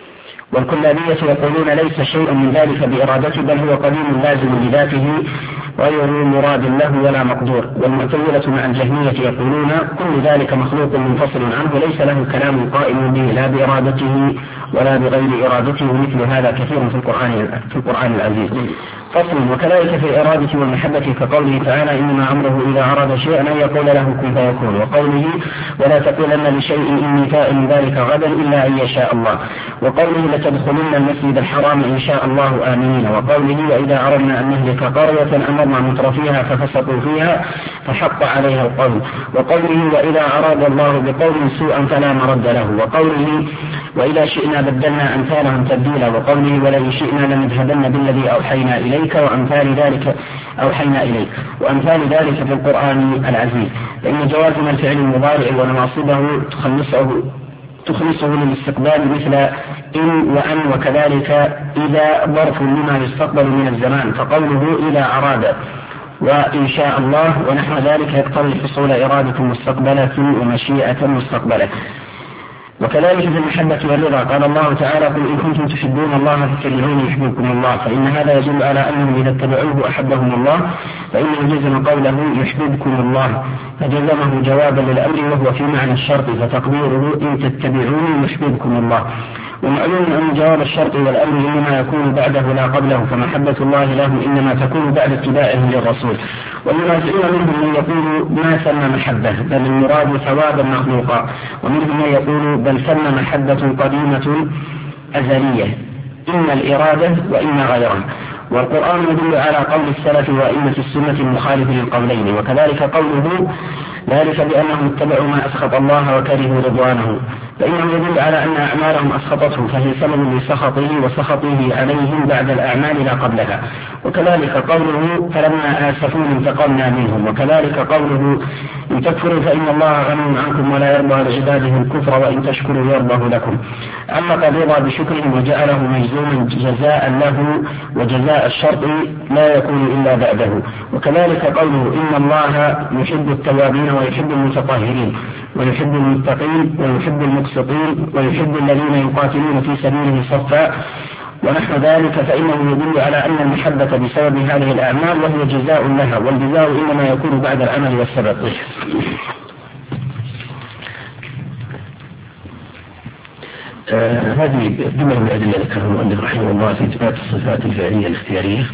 والكلابية يقولون ليس شيء من ذلك بإرادته بل هو قديم لازم لذاته غير مراد له ولا مقدور. والمعتزلة مع الجهمية يقولون كل ذلك مخلوق منفصل عنه ليس له كلام قائم به لا بإرادته ولا بغير إرادته، مثل هذا كثير في القرآن في القرآن العزيز. فصل. وكذلك في الإرادة والمحبة كقوله تعالى إنما أمره إذا أراد شيئا أن يقول له كن فيكون، وقوله ولا تقولن لشيء إني فاعل ذلك غدا إلا أن يشاء الله، وقوله لتدخلن المسجد الحرام إن شاء الله آمنين، وقوله وإذا أردنا أن نهلك قرية أمرنا مترفيها ففسقوا فيها فحق عليها القول، وقوله وإذا أراد الله بقوم سوءا فلا مرد له، وقوله وإذا شئنا بدلنا أمثالهم تبديلا، وقوله ولئن شئنا لنذهبن بالذي أوحينا إليك وأمثال ذلك أوحينا إليك، وأمثال ذلك في القرآن العزيز. فإن جوازم الفعل المضارع ونواصبه تخلصه تخلصه للاستقبال مثل إن وأن، وكذلك إذا ظرف لما يستقبل من الزمان، فقوله إذا أراد وإن شاء الله ونحو ذلك يقتضي حصول إرادة مستقبلة ومشيئة مستقبلة. وكذلك في المحبة والرضا قال الله تعالى قل إن كنتم تحبون الله فاتبعوني يحببكم الله، فإن هذا يدل على أنهم إذا اتبعوه أحبهم الله، فإنه جزم قوله يحببكم الله فجزمه جوابا للأمر وهو في معنى الشرط، فتقديره إن تتبعوني يحببكم الله. ومعلوم أن جواب الشرط والأمر إنما يكون بعده لا قبله، فمحبة الله له إنما تكون بعد اتباعه للرسول. والمنازعون منهم من يقول ما ثم محبة بل المراد ثوابا مخلوقا، ومنهم من يقول بل ثم محبة قديمة أزلية إما الإرادة وإما غيرها. والقرآن يدل على قول السلف وأئمة السنة المخالف للقولين. وكذلك قوله ذلك بأنهم اتبعوا ما أسخط الله وكرهوا رضوانه، فإنه يدل على أن أعمالهم أسخطتهم فهي سبب لسخطه وسخطه عليهم بعد الأعمال لا قبلها. وكذلك قوله فلما آسفون انتقمنا منهم، وكذلك قوله إن تكفروا فإن الله غني عنكم ولا يرضى لعباده الكفر وإن تشكروا يرضه لكم. علق الرضا بشكرهم وجعله مجزوما جزاء له، وجزاء الشرط لا يكون إلا بعده. وكذلك قوله إن الله يحب التوابين ويحب المتطهرين ويحب المتقين ويحب المقسطين ويحب الذين يقاتلون في سبيله صفا ونحو ذلك، فإنه يدل على أن المحبة بسبب هذه الأعمال وهي جزاء لها، والجزاء إنما يكون بعد العمل والسبب. آه هذه جملة من الأدلة ذكرها المؤلف رحمه الله في إثبات الصفات الفعلية الاختيارية.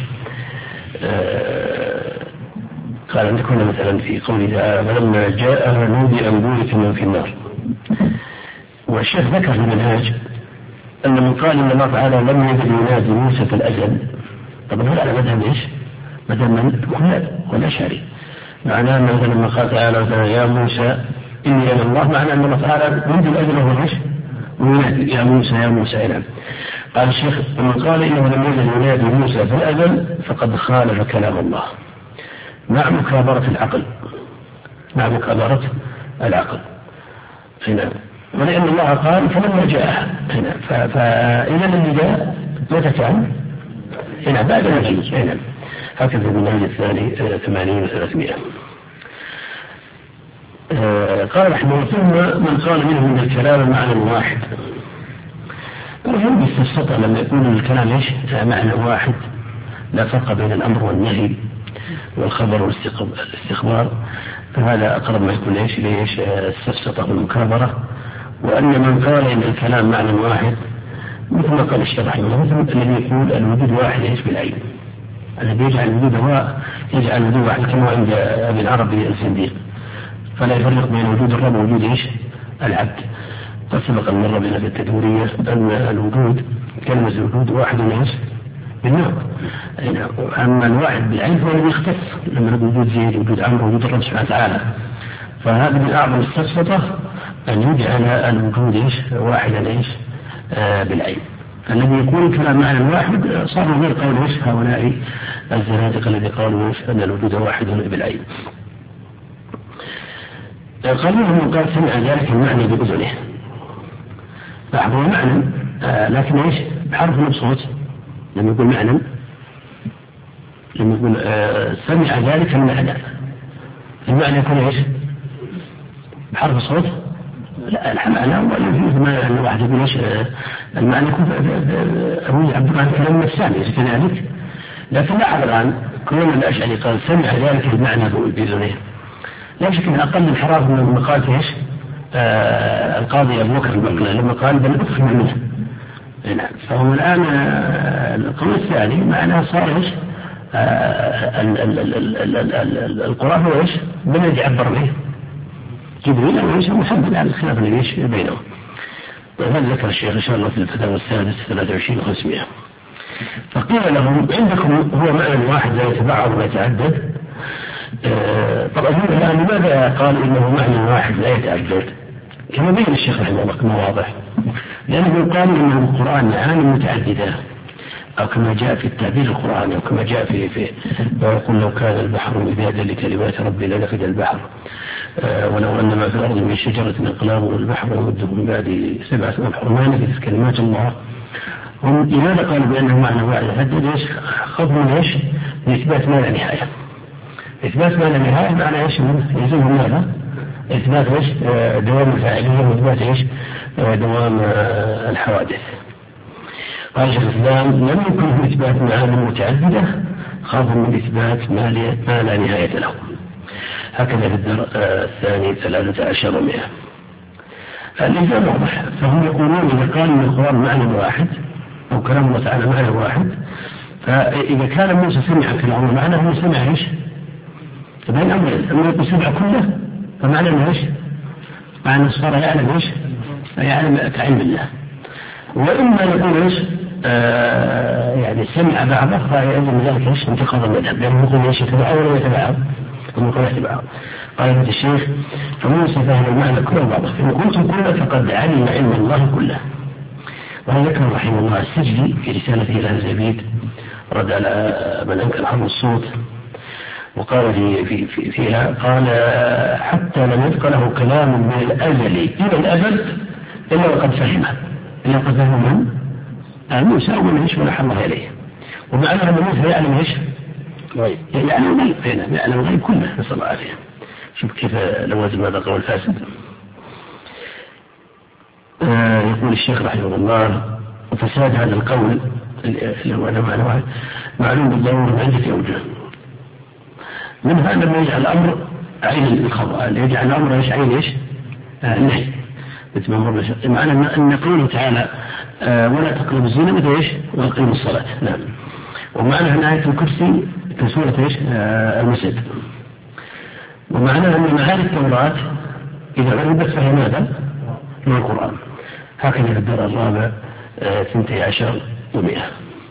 آه قال أن تكون مثلا في قوله تعالى فلما جاء نودي أن بورك من في النار. والشيخ ذكر في المنهاج أن من قال إن الله تعالى لم يزل ينادي موسى في الأزل، طبعا هذا على مذهب إيش؟ مذهب من والأشعري، معناه أن مثلا لما قال تعالى يا موسى إني أنا الله، معناه أن الله تعالى منذ الأزل هو إيش؟ وينادي يا موسى يا موسى إلى. قال الشيخ من قال إنه لم يزل ينادي موسى في الأزل فقد خالف كلام الله مع مكابرة العقل مع مكابرة العقل هنا، ولأن الله قال فلما جاء هنا، فإذا النداء متى كان؟ هنا بعد المجيء هنا. هكذا بالنهج الثاني ثمانين وثلاثمائة. آه قال رحمه الله ثم من قال منه من الكلام معنى واحد. وهم يستطيع لما يكون الكلام ايش؟ معنى واحد لا فرق بين الأمر والنهي والخبر والاستخبار، فهذا أقرب ما يكون ايش ليش السفسطة والمكابرة. وأن من قال إن الكلام معنى واحد مثل ما قال الشيخ رحمه الله، مثل الذي يقول الوجود واحد ايش بالعين، الذي يجعل الوجود هو يجعل الوجود واحد كما عند ابن عربي الزنديق، فلا يفرق بين وجود الرب ووجود ايش العبد. قد سبق المرة بنا في التدورية أن الوجود كلمة الوجود واحد ايش بالنوع، أما الواحد بالعين هو الذي يختص، لما نقول وجود زيد وجود عمرو وجود الرب سبحانه وتعالى، فهذا من أعظم السفسطة أن يجعل الوجود إيش واحدا إيش آه بالعين. الذي يكون الكلام معنى واحد صار غير قول إيش هؤلاء الزنادقة الذي قالوا إيش أن الوجود واحد بالعين. قال منهم قال سمع ذلك المعنى بأذنه، لاحظوا معنى آه لكن إيش بحرف مبسوط. لما يقول معنى لما يقول آه سمع ذلك المعنى، المعنى يكون إيش بحرف صوت؟ لا المعنى هو ما أن واحد يقول إيش المعنى يكون أبو عبد الرحمن كلام الثاني كذلك. لكن لاحظ الآن كون الأشعري قال سمع ذلك المعنى بأذنه، لا شك أن أقل انحراف من المقال في إيش آه القاضي أبو بكر البقلاني لما قال بل أفهم منه. نعم فهو الآن آه القول الثاني معناه صار إيش آه القرآن هو إيش من الذي عبر به جبريل أو عيسى محمد على الخلاف اللي يش بينهم. وهذا ذكر الشيخ إن شاء الله في الفتاوى السادس ثلاثة وعشرين وخمسمائة. فقيل لهم عندكم هو معنى واحد لا يتبعض ولا يتعدد. آه طبعا الآن لماذا قال إنه معنى واحد لا يتعدد؟ كما بين الشيخ رحمه الله كما واضح، لأنه قال إن القرآن معاني متعددة، أو كما جاء في التعبير القرآني، أو كما جاء في في ويقول لو كان البحر مدادا لكلمات ربي لنفد البحر آه ولو أن ما في الأرض من شجرة أقلام والبحر يمده من بعد سبعة أبحر ما نفدت كلمات الله. هم لماذا قالوا بأنه معنى واحد يحدد ايش؟ خطوة ايش؟ لإثبات ما لا نهاية. إثبات ما لا نهاية معنى ايش؟ يلزمهم ماذا؟ إثبات ايش؟ آه دوام الفاعلية وإثبات ايش؟ آه دوام آه الحوادث. قال شيخ الإسلام لم يكن في إثبات معاني متعددة خوفا من إثبات ما لا نهاية له. هكذا في الدرس الثاني ثلاثة عشر ومئة. الإنسان واضح، فهم يقولون إذا قال من القرآن معنى واحد أو كلام الله تعالى معنى واحد، فإذا كان موسى سمع كلام معنى هو سمع إيش؟ فبين أمرين، أما يقول سمع كله فمعنى أنه إيش؟ معنى صار يعلم إيش؟ يعلم كعلم الله. وإما يقول إيش؟ آه يعني سمع بعضه فيلزم ذلك إيش؟ انتقاض المذهب، لأنه يقول إيش يتبعه ولا يتبعه؟ ثم قال بعض قال الشيخ فموسى فهم المعنى كله بعضه فإن قلتم كله فقد علم علم الله كله. وهذا ذكر رحمه الله السجدي في رسالته إلى الزبيد رد على من أنكر حفظ الصوت وقال في في في فيها قال حتى لم يبق له كلام من الأزل إلى الأبد إلا وقد فهمه إلا وقد فهمه من موسى ومن إيش ولا حمله إليه. ومعنى أن موسى يعلم إيش يعلم الغيب بينه يعلم الغيب كله نسأل الله العافية. شوف كيف لوازم هذا القول فاسد. آه يقول الشيخ رحمه الله وفساد هذا القول اللي هو أنا معنى واحد معلوم بالضرورة من عدة أوجه. منها لما يجعل الأمر عين الخبر يجعل الأمر إيش عين إيش النهي مثل ما مر معنى أن قوله تعالى آه ولا تقربوا الزنا مثل إيش وأقيموا الصلاة. نعم. ومعنى أن آية الكرسي كسورة إيش آه المسجد. ومعنى أن معاني التوراة إذا عربت فهي ماذا من القرآن. هكذا في الدار الرابع ثنتي عشر ومئة.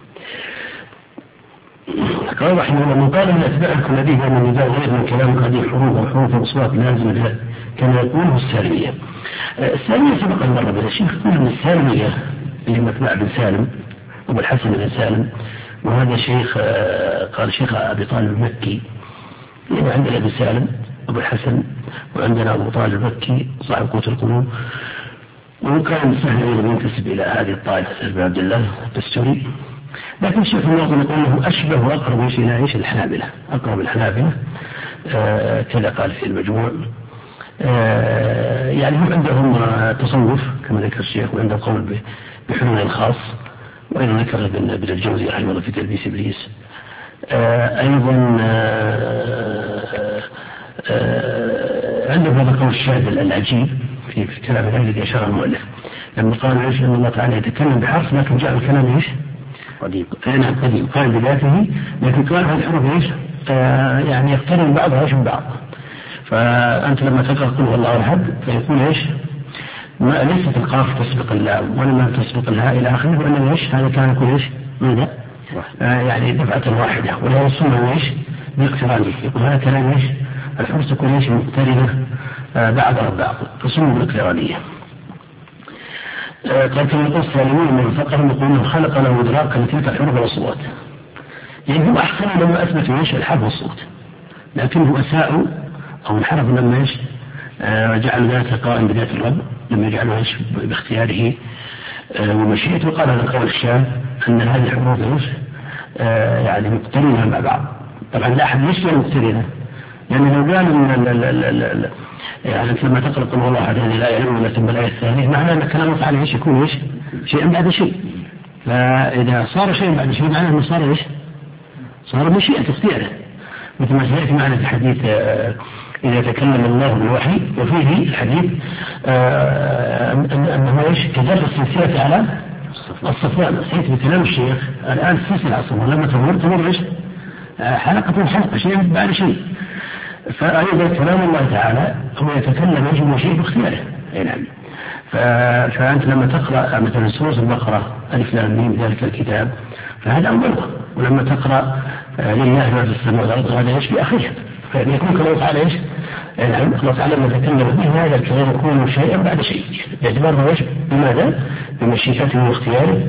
قال رحمه الله من قال من أتباع الكلابي بأن النداء غير من كلام هذه حروف وحروف وأصوات لازمة كما يقوله السالمية. السالمية سبق أن مر بنا الشيخ يقول أن السالمية اللي متباع بن سالم أبو الحسن بن سالم وهذا شيخ قال شيخ أبي طالب المكي يعني عندنا أبي سالم أبو الحسن وعندنا أبو طالب المكي صاحب قوت القلوب وكان سهل أن ينتسب إلى هذه الطائفة ابن عبد الله الدستوري. لكن الشيخ الناظم يقول أنه أشبه وأقرب إلى إيش الحنابلة أقرب الحنابلة آه كذا قال في المجموع. آه يعني هم عندهم تصوف كما ذكر الشيخ وعنده قول بحلول الخاص وأيضا ذكر ابن الجوزي رحمه الله في تلبيس إبليس. آه أيضا آه آه عنده هذا القول الشاذ العجيب في الكلام الذي أشار المؤلف لما قال إيش أن الله تعالى يتكلم بحرف لكن جاء الكلام إيش قديم. نعم قديم قال بذاته لكن قال هذه الحروف إيش آه يعني يقترن بعضها إيش من بعض. فأنت لما تقرأ قل هو الله أحد فيقول إيش ما ليست القاف تسبق اللام ولا ما تسبق الهاء إلى آخره وإنما إيش هذا كان يقول إيش ماذا آه يعني دفعة واحدة ولا يصنع إيش باقترانه. يقول هذا كلام إيش الحروف تكون إيش مقترنة آه بعضها البعض تصنع بالاقترانية. قال كما يقول السالمين من الفقر يقول خلق له إدراكا لتلك الحروف والأصوات. يعني هو أحسن لما أثبت إيش الحرف والصوت لكنه أساءوا أو انحرف لما إيش آه جعل ذات قائم بذات الرب لما يجعله إيش باختياره آه ومشيئته. وقال هذا القول الشاذ أن هذه الحروف إيش آه يعني مقترنة مع بعض. طبعا لا أحد يشتري مقترنة يعني لو قال إن يعني لما تقرأ قل والله أحد لا يعلم ولا تنبى الآية الثانية معناه أن كلام الله تعالى إيش يكون إيش شيئا بعد شيء. فإذا صار شيء بعد شيء معناه أنه صار إيش صار مشيئة اختياره مثل ما سيأتي معنا في الحديث آه إذا تكلم الله بالوحي وفيه الحديث آه أنه إيش تجرد السلسلة على الصفوان. سيأتي بكلام الشيخ الآن السلسلة على الصفوان لما تمر تمر إيش آه حلقة حلقة شيء بعد شيء. فأيضا كلام الله تعالى هو يتكلم يجب شيء باختياره. نعم. فأنت لما تقرأ مثلا سورة البقرة ألف لام ميم ذلك الكتاب فهذا أولها ولما تقرأ لله ما في السماء والأرض هذا إيش بأخيها فيكون كلام الله تعالى إيش نعم الله تعالى لما تكلم به هذا الكلام يكون شيئا بعد شيء باعتباره إيش بماذا بمشيئته واختياره.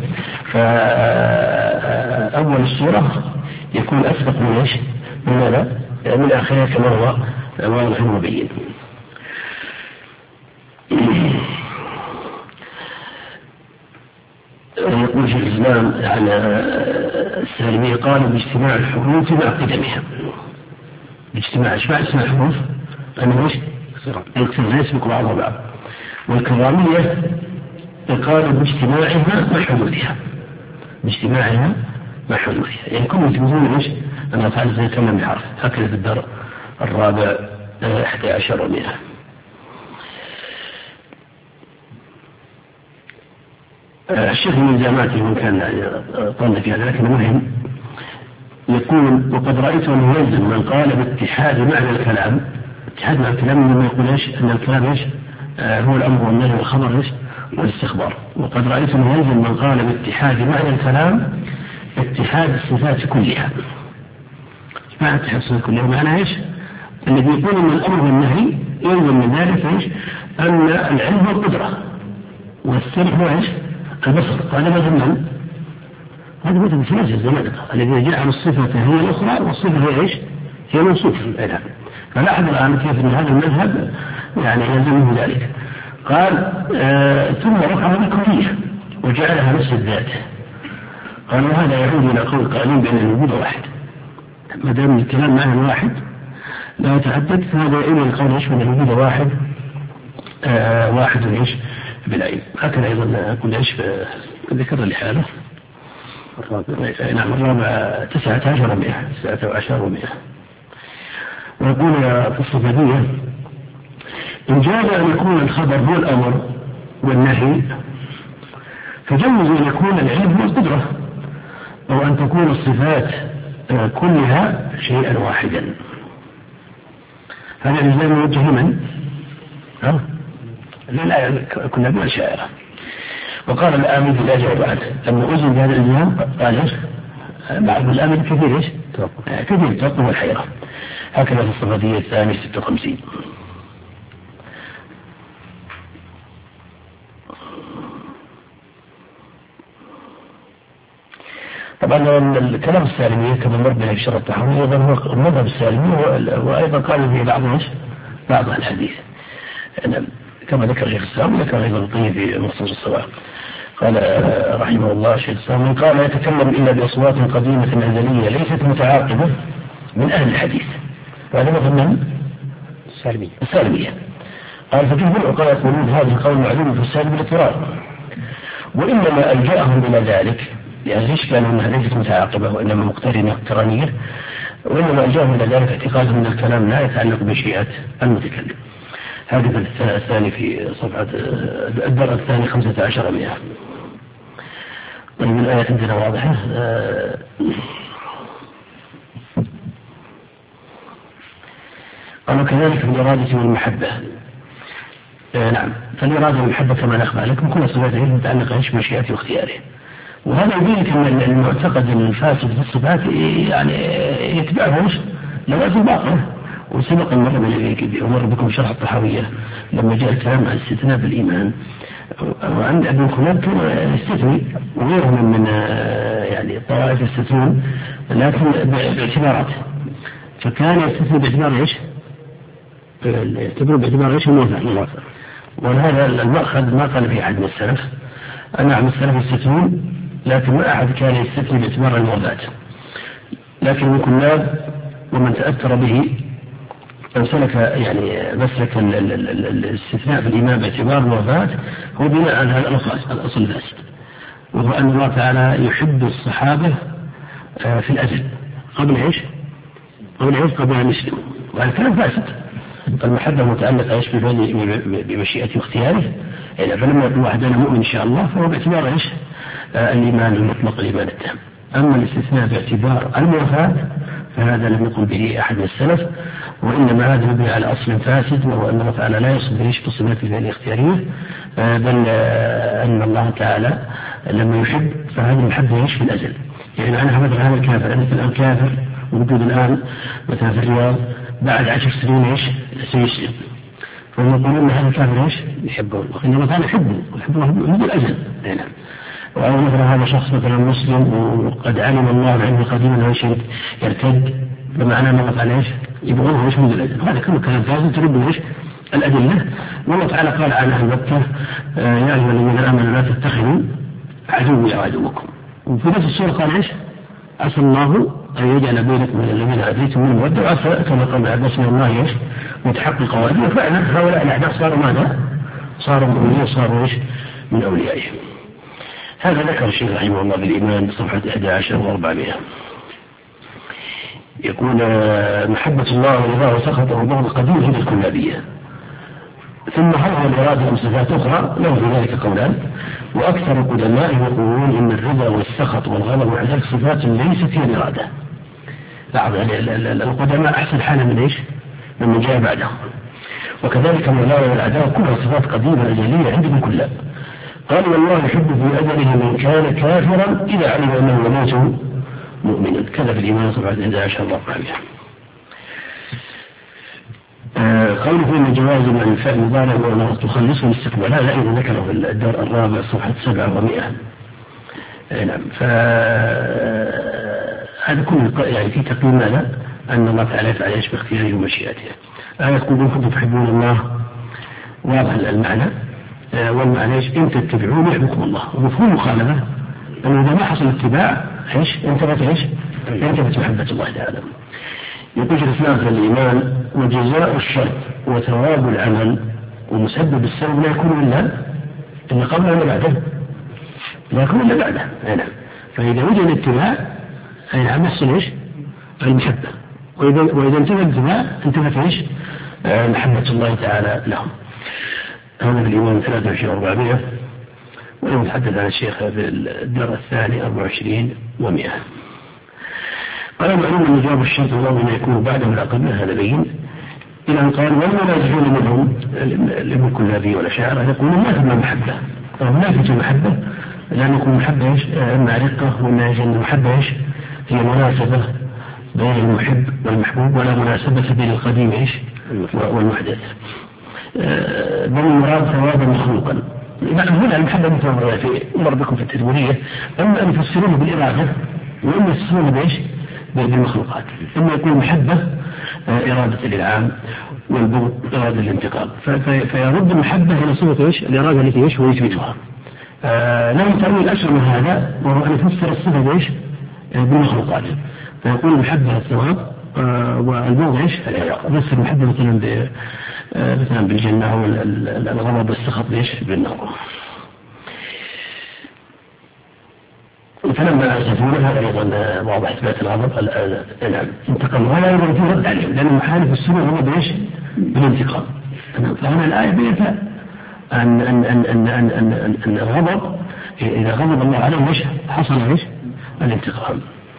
فأول السورة يكون أسبق من إيش من ماذا من آخرها كما هو واضح ومبين. يقول شيخ الإسلام على السالمية قالوا باجتماع الحروف مع قدمها. باجتماع ايش معنى اسمها الحروف؟ أنه ايش؟ الاقتران يسبق بعضها بعض. والكرامية قالوا باجتماعها مع حدوثها. باجتماعها مع حدوثها يعني كلهم يتمثلون ايش؟ أنه تعالى سيتكلم بحرف. هكذا في الدار الرابع أحد عشر ومئة. الشيخ من زاماته من كان طلق في هذا لكن مهم يقول وقد رأيت أنه يلزم من قال باتحاد معنى الكلام. اتحاد معنى الكلام لما يقول إيش أن الكلام إيش آه هو الأمر والنهي والخبر إيش والاستخبار. وقد رأيت أنه يلزم من قال باتحاد معنى الكلام اتحاد الصفات كلها. معنى اتحاد الصفات كلها معنى إيش الذي يقول أن الأمر والنهي يلزم من ذلك إيش؟ أن العلم هو القدرة والسمع هو إيش؟ البصر. هذا مثل من؟ هذا مثل ثلاثة الزمالقة الذي جعل الصفة هي الأخرى والصفة هي إيش؟ هي موصوف في العلم. فلاحظ الآن كيف أن هذا المذهب يعني يلزمه ذلك. قال آه ثم رفعه بالكلية وجعلها نفس الذات. قال وهذا يعود إلى قول قائلين بأن الوجود واحد. ما دام الكلام معنى واحد لا يتعدد فهذا إلى القول يشمل الوجود واحد آه واحد إيش بالعين. هكذا أيضا كل إيش ذكر لحاله. نعم الرابع تسعة عشر ومئة تسعة عشر ومئة. ويقول في الصفاتية إن جاز أن يكون الخبر هو الأمر والنهي فجوز أن يكون العلم هو القدرة أو أن تكون الصفات كلها شيئا واحدا. هذا الإلزام موجه من؟ ها؟ لا لا كنا بالشاعرة. وقال الآمن لا جواب عنه لما أزل بهذا الإلزام قال إيش؟ بعض الآمن كثير إيش؟ كثير توقف والحيرة. هكذا في الصفاتية الثانية ستة وخمسين. طبعا الكلام السالمية كما مر بنا في شرح التحرير أيضا هو المذهب السالمي وأيضا قال في بعض بعض الحديث كما ذكر شيخ الإسلام وذكر أيضا الطيب في مختصر الصواعق. قال رحمه الله شيخ الإسلام من قال لا يتكلم إلا بأصوات قديمة أزلية ليست متعاقبة من أهل الحديث. وهذا مثل من؟ السالمية. السالمية. قال فجمهور العقلاء يقولون هذا القول معلوم في السالم بالاضطرار وإنما ألجأهم إلى ذلك لأن ليش كانوا أنها ليست متعاقبة وإنما مقترنة اقترانية وإنما ألجأهم إلى ذلك اعتقادهم أن الكلام لا يتعلق بشيئة المتكلم. هذا الثاني في صفحة الدرة الثاني خمسة عشر مئة. طيب الآية عندنا واضحة. قالوا كذلك في الإرادة والمحبة. نعم فالإرادة والمحبة كما نخبر لكم كل صفات متعلقة بمشيئته واختياره. وهذا يبين أن المعتقد الفاسد في الصفات يعني يتبعه لوازم باطلة. وسبق المرة من ومر بكم شرح الطحاوية لما جاء الكلام عن الاستثناء بالإيمان وعند ابن خلاب كان يستثني وغيرهم من يعني طوائف يستثنون لكن باعتبارات فكان يستثني باعتبار ايش؟ يعتبر باعتبار ايش؟ الموافق. وهذا المأخذ ما قال به أحد من السلف. نعم السلف يستثنون لكن ما أحد كان يستثني باعتبار الموافقات. لكن ابن خلاب ومن تأثر به أو سلك يعني مسلك الاستثناء في الإيمان باعتبار الوفاة هو بناء على هذا الأصل الفاسد وهو أن الله تعالى يحب الصحابة في الأزل قبل إيش؟ قبل إيش؟ قبل أن يسلموا. وهذا كلام فاسد. المحبة متعلقة إيش بمشيئته واختياره يعني فلما يقول واحد أنا مؤمن إن شاء الله فهو باعتبار إيش؟ الإيمان المطلق الإيمان التام. أما الاستثناء باعتبار الموافاة فهذا لم يقل به أحد من السلف وإنما هذا مبني على أصل فاسد وهو أن الله تعالى لا يصف به بصفات الفعل الاختيارية بل أن الله تعالى لما يحب فهذه المحبة يعيش في الأزل. يعني أنا مثلا هذا الكافر أنا الآن كافر موجود الآن مثلا في الرياض بعد عشر سنين إيش سيسلم فهم يقولون أن هذا الكافر إيش يحبه الله إن الله تعالى يحبه ويحبه منذ الأزل. يعني أو مثلا هذا شخص مثلا مسلم وقد علم الله عنه قديما أنه شيء يرتد بمعنى أن الله تعالى إيش يبغونه إيش منذ الأزل. هذا كله كلام فاسد ترد إيش الأدلة. والله تعالى قال عن أهل مكة يا أيها الذين آمنوا لا تتخذوا عدوي وعدوكم. وفي نفس السورة قال إيش عسى الله أن يجعل بينكم من الذين عاديتم من مودة وعسى كما قال عباس من الله إيش متحقق وعدوه. فعلا هؤلاء الأعداء صاروا ماذا؟ صاروا مؤمنين صاروا إيش من أوليائهم. هذا ذكر الشيخ رحمه الله بالإيمان بصفحة إحدى عشر وأربعمائة. يقول محبة الله ورضاه وسخطه الله قديم هي الكلابية. ثم هل هو الإرادة أم صفات أخرى له في ذلك قولان وأكثر القدماء يقولون إن الرضا والسخط والغضب وحذلك صفات ليست هي الإرادة. بعض القدماء أحسن حالا من إيش من جاء بعدهم. وكذلك الولاء والعداوة كلها صفات قديمة أجلية عندهم كلها. قال والله يحب في أجله من كان كافرا إذا علم أنه يموت مؤمنا. كذا في الإيمان صفحة إحدى عشر وأربعمائة. قوله إن جواز من الفعل المضارع وأنه تخلصه من الاستقبال، هذا أيضا ذكره في الدار الرابع صفحة سبعة ومئة. نعم. فهذا كله يعني في تقييم ماذا؟ أن الله تعالى يفعل ايش باختياره ومشيئته. آية تقول إن كنتم تحبون الله، واضح المعنى، والمعنى ايش؟ إن تتبعون يحبكم الله. ومفهوم المخالفة أنه إذا ما حصل اتباع ايش؟ انتبهت ايش؟ انتبهت محبة الله تعالى. يقول شيخ الإسلام في الإيمان: وجزاء الشر وثواب العمل ومسبب السبب لا يكون إلا إلا قبله ولا بعده، لا يكون إلا بعده. نعم. فإذا وجد الاتباع أي نعم يحصل ايش؟ المحبة. وإذا وإذا انتبه الاتباع انتبهت ايش؟ محبة الله تعالى لهم. هذا في الإيمان ثلاثة وعشرين وأربعمائة. ولم يتحدث عن الشيخ في الدرس الثاني أربعة وعشرين ومئة. قال معلوم أن جواب الشرط هو أن يكون بعد من أقبله، هذا بين. إلى أن قال: والمنازعون منهم لم يكن نبي ولا شاعر يقولون ما في المحبة، أو ما في المحبة، لأن يكون المحبة إيش؟ إما رقة، وإما إيش؟ المحبة إيش؟ هي مناسبة بين المحب والمحبوب، ولا مناسبة بين القديم إيش؟ والمحدث. بل المراد ثوابا مخلوقا. نعم. هنا المحبة مثل في مر بكم في التدويرية، أما أن يفسرونه بالإرادة، وأما يفسرونه بإيش؟ بالمخلوقات. إما يكون محبة إرادة الإنعام، والبغض إرادة الانتقام، فيرد المحبة إلى صورة إيش؟ الإرادة التي إيش ويثبتها. آه لم تأويل أشهر من هذا، وهو أن يفسر الصفة بإيش؟ بالمخلوقات. فيقول المحبة الثواب، آه والبغض إيش؟ العقاب. يفسر المحبة مثلا ب آه مثلا بالجنة، والغضب والسخط بإيش؟ بالنار. فلما أسفون هذا أيضا واضح إثبات الغضب. نعم. انتقم، ولا أيضا في رد عليهم، لأن المحارف السنة هو بإيش؟ بالانتقام. فهنا الآية بيت أن أن أن أن أن أن أن أن الغضب إذا غضب الله عليه إيش؟ حصل إيش؟ الانتقام.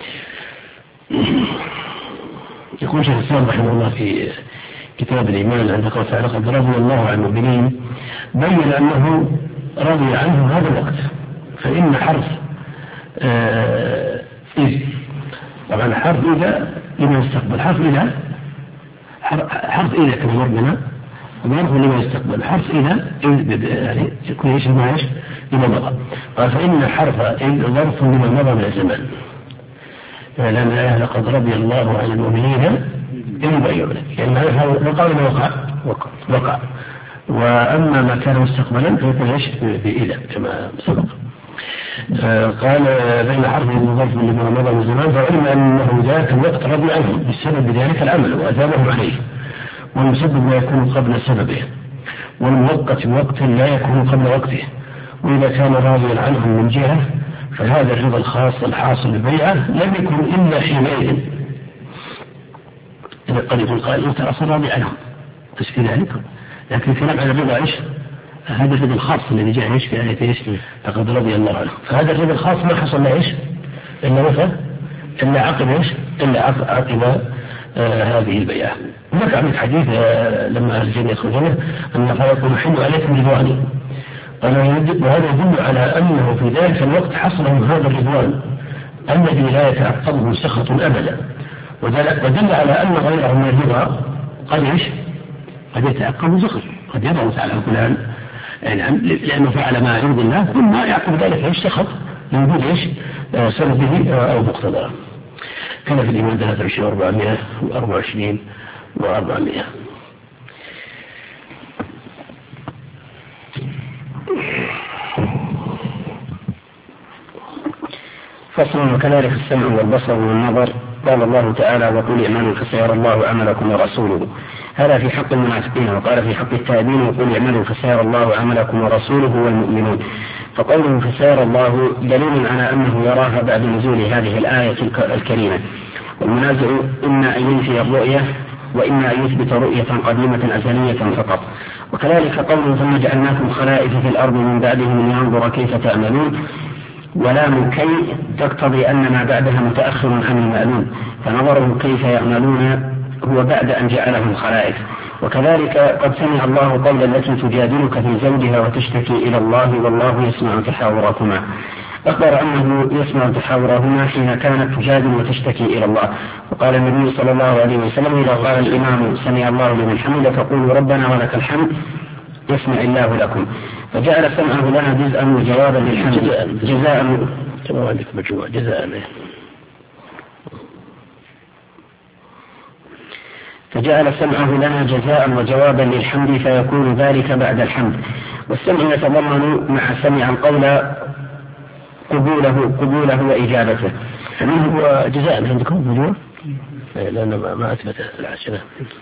يقول شيخ الإسلام رحمه الله في كتاب الإيمان عند قوله تعالى: قد رضي الله عن المؤمنين، بين أنه رضي عنه هذا الوقت. فإن حرف آه إذ، طبعا حرف إذا لما يستقبل، حرف إذا حرف إذا كما مرنا ظرف لما يستقبل، حرف إذا يعني يكون إيش ما إيش لما مضى. قال: فإن حرف إذ ظرف لما مضى من الزمان، لأن الآية لقد رضي الله عن المؤمنين إذ يبايعونك، يعني هذا وقع ما وقع وقع وقع. وأما ما كان مستقبلا فيكون إيش بإذا كما سبق. قال: بين حرف الظرف لما مضى من زمان، فعلم أنه ذاك الوقت رضي عنهم بسبب ذلك العمل وأثابهم عليه، والمسبب لا يكون قبل سببه، والموقت وقت لا يكون قبل وقته. وإذا كان راضيا عنهم من جهة، فهذا الرضا الخاص الحاصل بالبيعة لم يكن إلا حينئذ. إذا قد يقول قائل: أنت أصلا راضي عنهم، بس في ذلك. لكن كلام على الرضا إيش؟ هذا الرضا الخاص الذي جاء إيش في آية إيش؟ لقد رضي الله عنه. فهذا الرضا الخاص ما حصل له إيش؟ إلا مثل إلا عقب إيش؟ إلا عقب آه هذه البيعة. هناك عن الحديث آه لما أهل الجنة يخرجون أن الله يقول: حل عليكم رضواني. وهذا يدل على أنه في ذلك الوقت حصل هذا الرضوان الذي لا يتعقبه سخط أبدا. ودل على أن غيره من الرضا قد إيش؟ قد يتعقبه سخط، قد يضع تعالى فلان يعني لأنه فعل ما يرضي الله، ثم يعقب ذلك إيش؟ سخط لوجود إيش؟ آه سببه آه أو مقتضاه. كان في الإيمان ثلاثة وعشرين وأربعمائة وأربعة وعشرين وأربعمائة. فصل. وكذلك السمع والبصر والنظر. قال الله تعالى: وقل اعملوا فسيرى الله عملكم ورسوله. هذا في حق المنافقين. وقال في حق التائبين: وقل اعملوا فسيرى الله عملكم ورسوله والمؤمنون. فقوله فسيرى الله دليل على أنه يراها بعد نزول هذه الآية الكريمة. والمنازع إما أن ينفي الرؤية، وإما أن يثبت رؤية قديمة أزلية فقط. وكذلك قوله: ثم جعلناكم خلائف في الأرض من بعدهم لينظر كيف تعملون. ولام كي تقتضي أن ما بعدها متأخر عن المألوم، فنظره كيف يعملون هو بعد أن جعلهم خلائف. وكذلك قد سمع الله قول التي تجادلك في زوجها وتشتكي إلى الله والله يسمع تحاوركما. أخبر أنه يسمع تحاورهما حين كانت تجادل وتشتكي إلى الله. وقال النبي صلى الله عليه وسلم: إذا قال الإمام سمع الله لمن حمده فقولوا ربنا ولك الحمد يسمع الله لكم. فجعل سمعه لنا جزءا وجوابا للحمد جزاء كما عندك مجموع جزاء فجعل سمعه لنا جزاء وجوابا للحمد فيكون ذلك بعد الحمد. والسمع يتضمن مع سمع القول قبوله قبوله وإجابته. فمنه هو جزاء عندكم مجموع لأنه ما أثبت العشرة.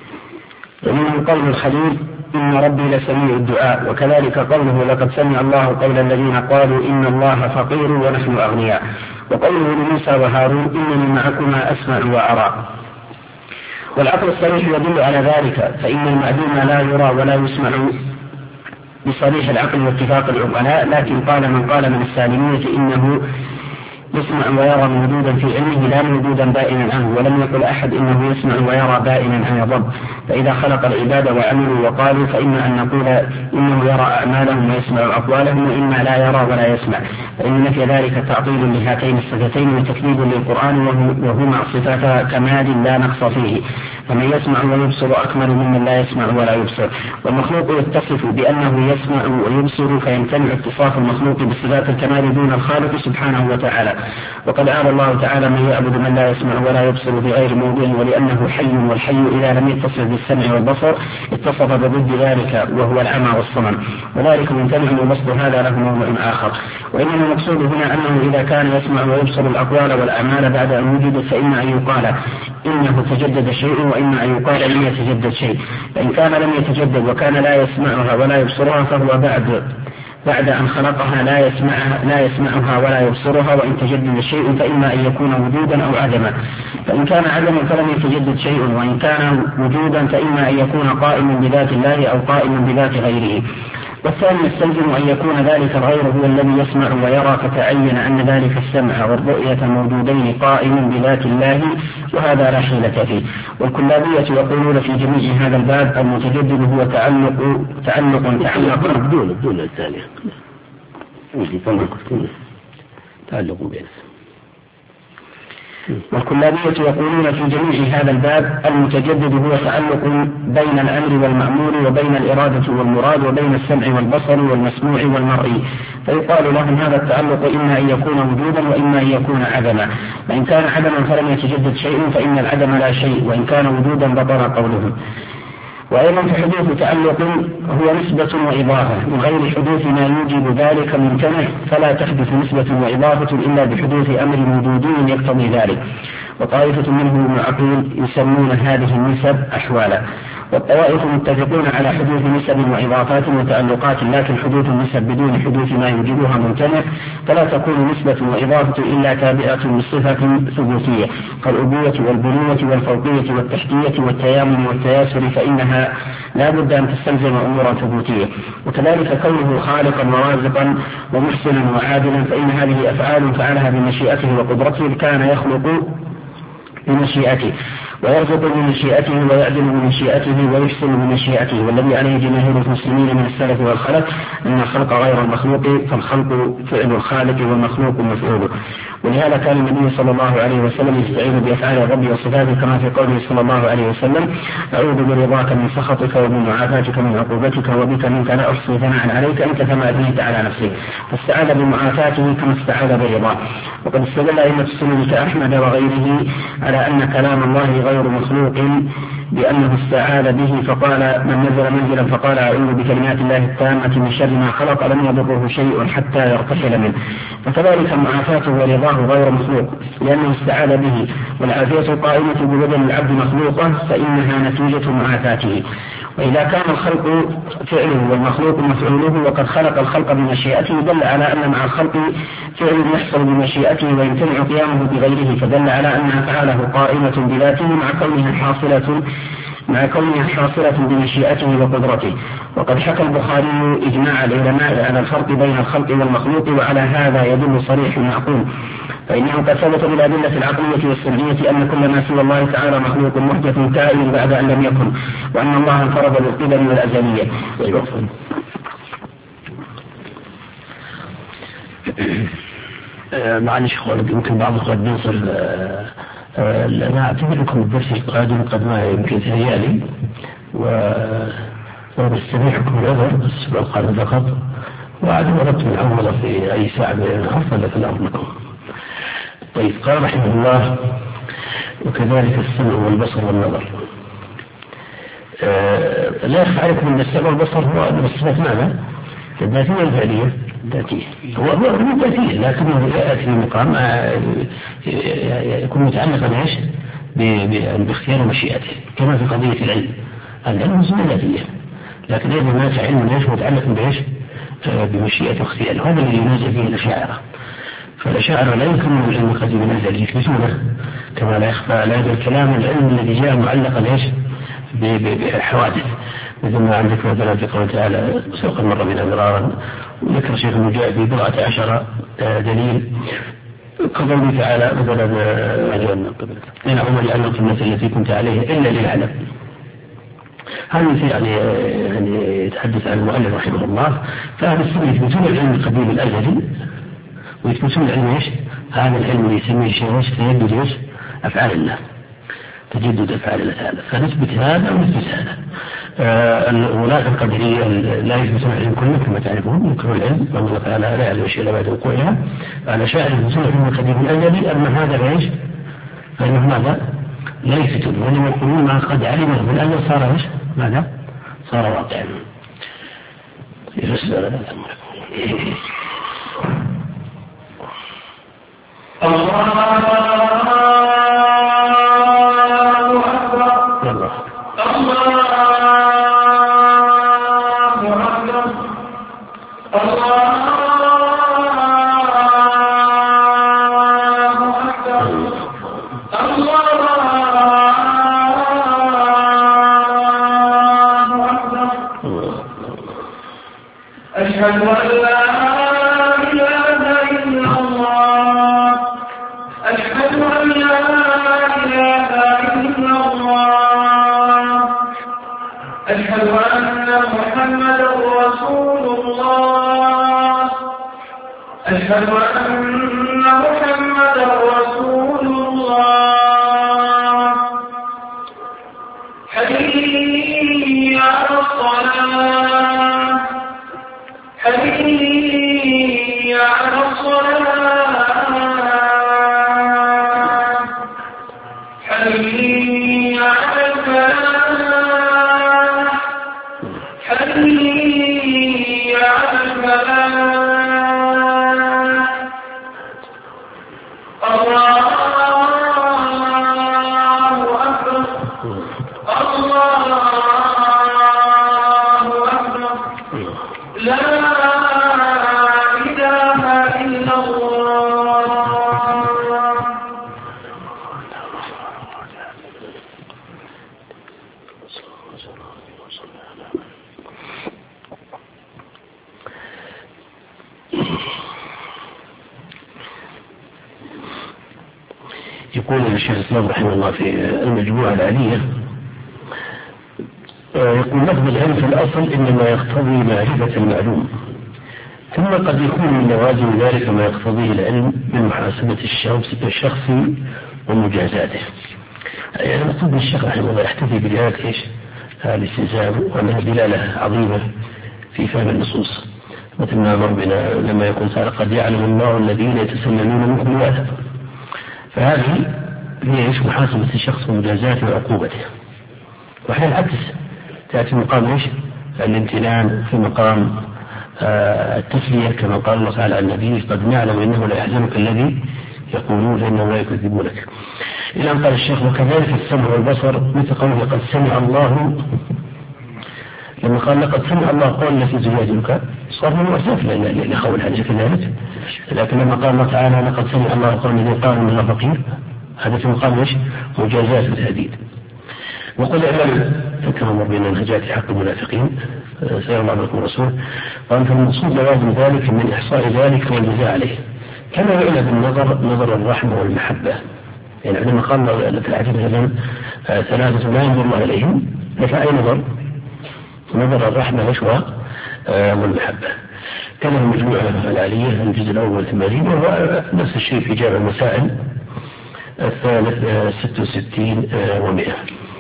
ومنه قول الخليل: إن ربي لسميع الدعاء. وكذلك قوله: لقد سمع الله قول الذين قالوا إن الله فقير ونحن أغنياء. وقوله لموسى وهارون: إنني معكما أسمع وأرى. والعقل الصريح يدل على ذلك، فإن المعدوم لا يرى ولا يسمع بصريح العقل واتفاق العقلاء، لكن قال من قال من السالمية إنه يسمع ويرى موجودا في علمه لا موجودا بائنا عنه، ولم يقل أحد إنه يسمع ويرى بائنا عن الرب. فإذا خلق العباد وعملوا وقالوا فإما أن نقول إنه يرى أعمالهم ويسمع أقوالهم، وإما لا يرى ولا يسمع، فإن نفي ذلك تعطيل لهاتين الصفتين وتكذيب للقرآن، وهما صفاتا كمال لا نقص فيه. فمن يسمع ويبصر أكمل ممن لا يسمع ولا يبصر. والمخلوق يتصف بأنه يسمع ويبصر، فيمتنع اتصاف المخلوق بصفات الكمال دون الخالق سبحانه وتعالى. وقد قال الله تعالى: من يعبد من لا يسمع ولا يبصر بغير موضع، ولأنه حي، والحي إذا لم يتصف بالسمع والبصر اتصف بضد ذلك وهو العمى والصمم، وذلك ممتنع وبسط هذا له موضع آخر. وإنما المقصود هنا أنه إذا كان يسمع ويبصر الأقوال والأعمال بعد أن وجدت، فإما أن يقال إنه تجدد شيء، وإما أن يقال لم يتجدد شيء. فإن كان لم يتجدد وكان لا يسمعها ولا يبصرها فهو بعد بعد أن خلقها لا يسمعها, لا يسمعها ولا يبصرها. وإن تجدد شيء فإما أن يكون وجودا أو عدما. فإن كان عدما فلم يتجدد شيء، وإن كان وجودا فإما أن يكون قائما بذات الله أو قائما بذات غيره. والثاني يستلزم أن يكون ذلك الغير هو الذي يسمع ويرى، فتعين أن ذلك السمع والرؤية موجودين قائم بذات الله، وهذا لا حيلة فيه. والكلابية يقولون في جميع هذا الباب المتجدد هو تعلق تعلق تعلق بدون بدون الثانية تعلق بين. والكلابية يقولون في جميع هذا الباب المتجدد هو تعلق بين الأمر والمأمور، وبين الإرادة والمراد، وبين السمع والبصر والمسموع والمرئي. فيقال لهم هذا التعلق إما أن يكون وجودا وإما أن يكون عدما. فإن كان عدما فلم يتجدد شيء، فإن العدم لا شيء، وإن كان وجودا بطل قولهم. وأيضا فحدوث تعلق هو نسبة وإضافة، من غير حدوث ما يوجب ذلك ممتنع، فلا تحدث نسبة وإضافة إلا بحدوث أمر موجود يقتضي ذلك. وطائفة منهم معقول يسمون هذه النسب أحوالا. والطوائف متفقون على حدوث نسب وإضافات وتعلقات، لكن حدوث النسب بدون حدوث ما يوجبها ممتنع، فلا تكون نسبة وإضافة إلا تابعة لصفة ثبوتية كالأبوة والبنوة والفوقية والتحتية والتيامن والتياسر، فإنها لا بد أن تستلزم أمورا ثبوتية. وكذلك كونه خالقا ورازقا ومحسنا وعادلا، فإن هذه أفعال فعلها بمشيئته وقدرته، كان يخلق بمشيئته ويرزق بمشيئته ويعدل بمشيئته ويحسن بمشيئته. والذي عليه جماهير المسلمين من السلف والخلف أن الخلق غير المخلوق، فالخلق فعل الخالق والمخلوق مفعوله. ولهذا كان النبي صلى الله عليه وسلم يستعين بأفعال الرب وصفاته، كما في قوله صلى الله عليه وسلم: أعوذ برضاك من سخطك وبمعافاتك من عقوبتك، وبك منك لا أحصي ثناء عليك أنت كما أثنيت على نفسك. فاستعاذ بمعافاته كما استعاذ برضاه. وقد استدل أئمة السنة كأحمد وغيره على أن كلام الله غير مخلوق بأنه استعاذ به، فقال: من نزل منزلا فقال أعوذ بكلمات الله التامة من شر ما خلق لم يضره شيء حتى يرتحل منه. فكذلك معافاته ورضاه غير مخلوق لأنه استعاذ به. والعافية قائمة ببدن العبد مخلوقة، فإنها نتيجة معافاته. وإذا كان الخلق فعله والمخلوق مفعوله وقد خلق الخلق بمشيئته، دل على أن مع الخلق فعل يحصل بمشيئته ويمتنع قيامه بغيره، فدل على أن أفعاله قائمة بذاته مع كونها حاصلة مع كونها حاصلة بمشيئته وقدرته. وقد حكى البخاري إجماع العلماء على الفرق بين الخلق والمخلوق، وعلى هذا يدل صريح معقول، فإنه قد ثبت بالأدلة العقلية والسمعية أن كل ما سوى الله تعالى مخلوق محدث كائن بعد أن لم يكن، وأن الله انفرد بالقدم والأزلية. معلش اخوانك يمكن بعض الاخوات بينصر. انا اعتذر لكم الدرس القادم قد ما يمكن تهيالي ونستبيحكم العذر بس بالقادم فقط، وعاد وردت من عوضة في اي ساعة من النهار فلك الامر لكم. طيب قال رحمه الله: وكذلك السمع والبصر والنظر. آه لا يخفى عليكم ان السمع والبصر هو الصفات ماذا؟ الذاتية والفعلية؟ ذاتية. هو هو من ذاتية لكنه يأتي في مقام يكون متعلقا ايش؟ باختيار مشيئته كما في قضية العلم. العلم هو ذاتية لكن ايضا هناك علم ايش متعلق بايش؟ بمشيئة واختياره. هذا الذي ينازع فيه الأشاعرة. فالأشاعرة لا يمكن العلم القديم ينازع يثبتونه كما لا يخفى على هذا الكلام العلم الذي جاء معلقا ايش؟ بحوادث، مثل ما عندك مثلا في قوله تعالى سوق مر بنا مرارا، وذكر شيخ المجاهد في بضعة عشر دليل كقوله تعالى مثلا إن عمر لأن القمة التي كنت عليها إلا ليعلم. هذا يعني يعني يتحدث عن المؤلف رحمه الله. فأهل السنة يثبتون العلم القديم الأزلي ويثبتون العلم ايش؟ هذا العلم اللي يسميه شيء ايش؟ تجدد ايش؟ أفعال الله، تجدد أفعال الله تعالى. فنثبت هذا ونثبت هذا. الولاة القدرية لا يثبتون العلم كله كما تعرفون، ينكرون العلم والله تعالى لا يعلم شيء إلا بعد وقوعها. على شاعر يثبتون العلم القديم الأزلي، أما هذا ايش؟ فإنه ماذا؟ لا يثبتون، وإنما يقولون ما قد علمه من أجل صار ايش؟ ماذا؟ صار واقعا. يفسر هذا يقول الشيخ الإسلام رحمه الله في المجموعة العالية، يقول لفظ العلم في الأصل إنما يقتضي معرفة المعلوم، ثم قد يكون من لوازم ذلك ما يقتضيه العلم من محاسبة الشخص ومجازاته. يعني مقصود الشيخ رحمه الله يحتفي بدلالة ايش؟ الاستلزام، وأنها دلالة عظيمة في فهم النصوص، مثل ما مر بنا لما يقول تعالى قد يعلم الله الذين يتسللون منكم لواذا. فهذه هي ايش؟ محاسبة الشخص ومجازاته وعقوبته. وحين العكس تأتي مقام ايش؟ الامتنان في مقام آه التسلية، كما قال الله تعالى عن النبي قد نعلم انه لا يحزنك الذي يقولون انه لا يكذبونك. الى ان قال الشيخ وكذلك السمع والبصر مثل قوله قد سمع الله، لما قال لقد سمع الله قول التي تجادلك صار من وسف لخول حاجة كذلك، لكن لما قال الله تعالى لقد سمع الله قول الذي قال من فقير، هذا في مقام ايش؟ مجازات وتهديد. وقل اعملوا كما مر بين منهجات حق المنافقين سير الله عليكم الرسول، قال فالمقصود لوازم ذلك من احصاء ذلك والجزاء عليه، كما يعنى بالنظر نظر الرحمة والمحبة. يعني عندما قال في الحديث مثلا ثلاثة لا ينظر الله إليهم، فأي نظر؟ نظر الرحمة والمحبة. كان المجموعة العالية الجزء الأول ثمانين، وهو نفس الشيء في جامع المسائل الثالث ستة وستين ومئة.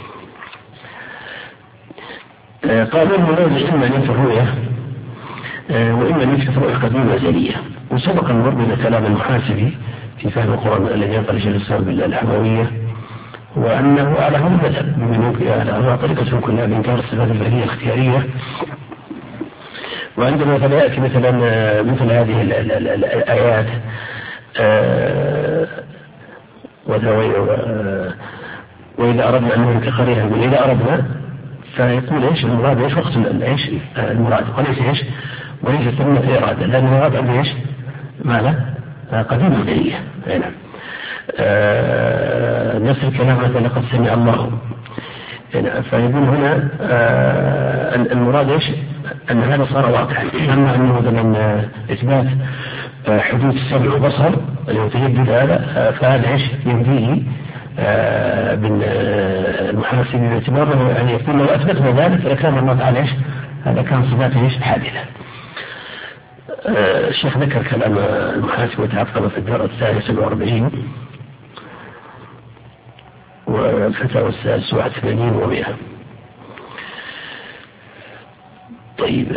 قالوا المنازع إما أن ينفي الرؤية وإما أن ينفي الرؤية قديمة أزلية. وسبق أن ضربنا كلام المحاسبي في فهم القرآن الذي ينقل شيخ الإسلام بالحموية، وأنه على هذا المذهب من على طريقة كلها من إنكار الصفات الفعلية الاختيارية. وعندما مثلا يأتي مثلا مثل هذه الآيات وإذا أردنا أن نهلك قرية، وإذا أردنا فيقول إيش المراد، إيش وقت إيش المراد، وليس إيش وليس ثمة إرادة، لأن المراد عنده إيش ماذا قديم أزلية. نعم. آه نفس الكلام مثلا لقد سمع الله. يعني فيقول هنا آه المراد إيش أن هذا صار واضحا. أما أنه مثلا إثبات آه حدوث السمع والبصر اللي هو تجدد هذا آه فهذا إيش ينفيه آه بالمحاسب باعتباره يعني يقول لو أثبتنا ذلك لكان الله تعالى إيش هذا كان صفاته إيش حادثة. آه الشيخ ذكر كلام المحاسب وتعقب في الدار الثانية سبعة وأربعين والفتاوى السادس واحد وثمانين ومئة. طيب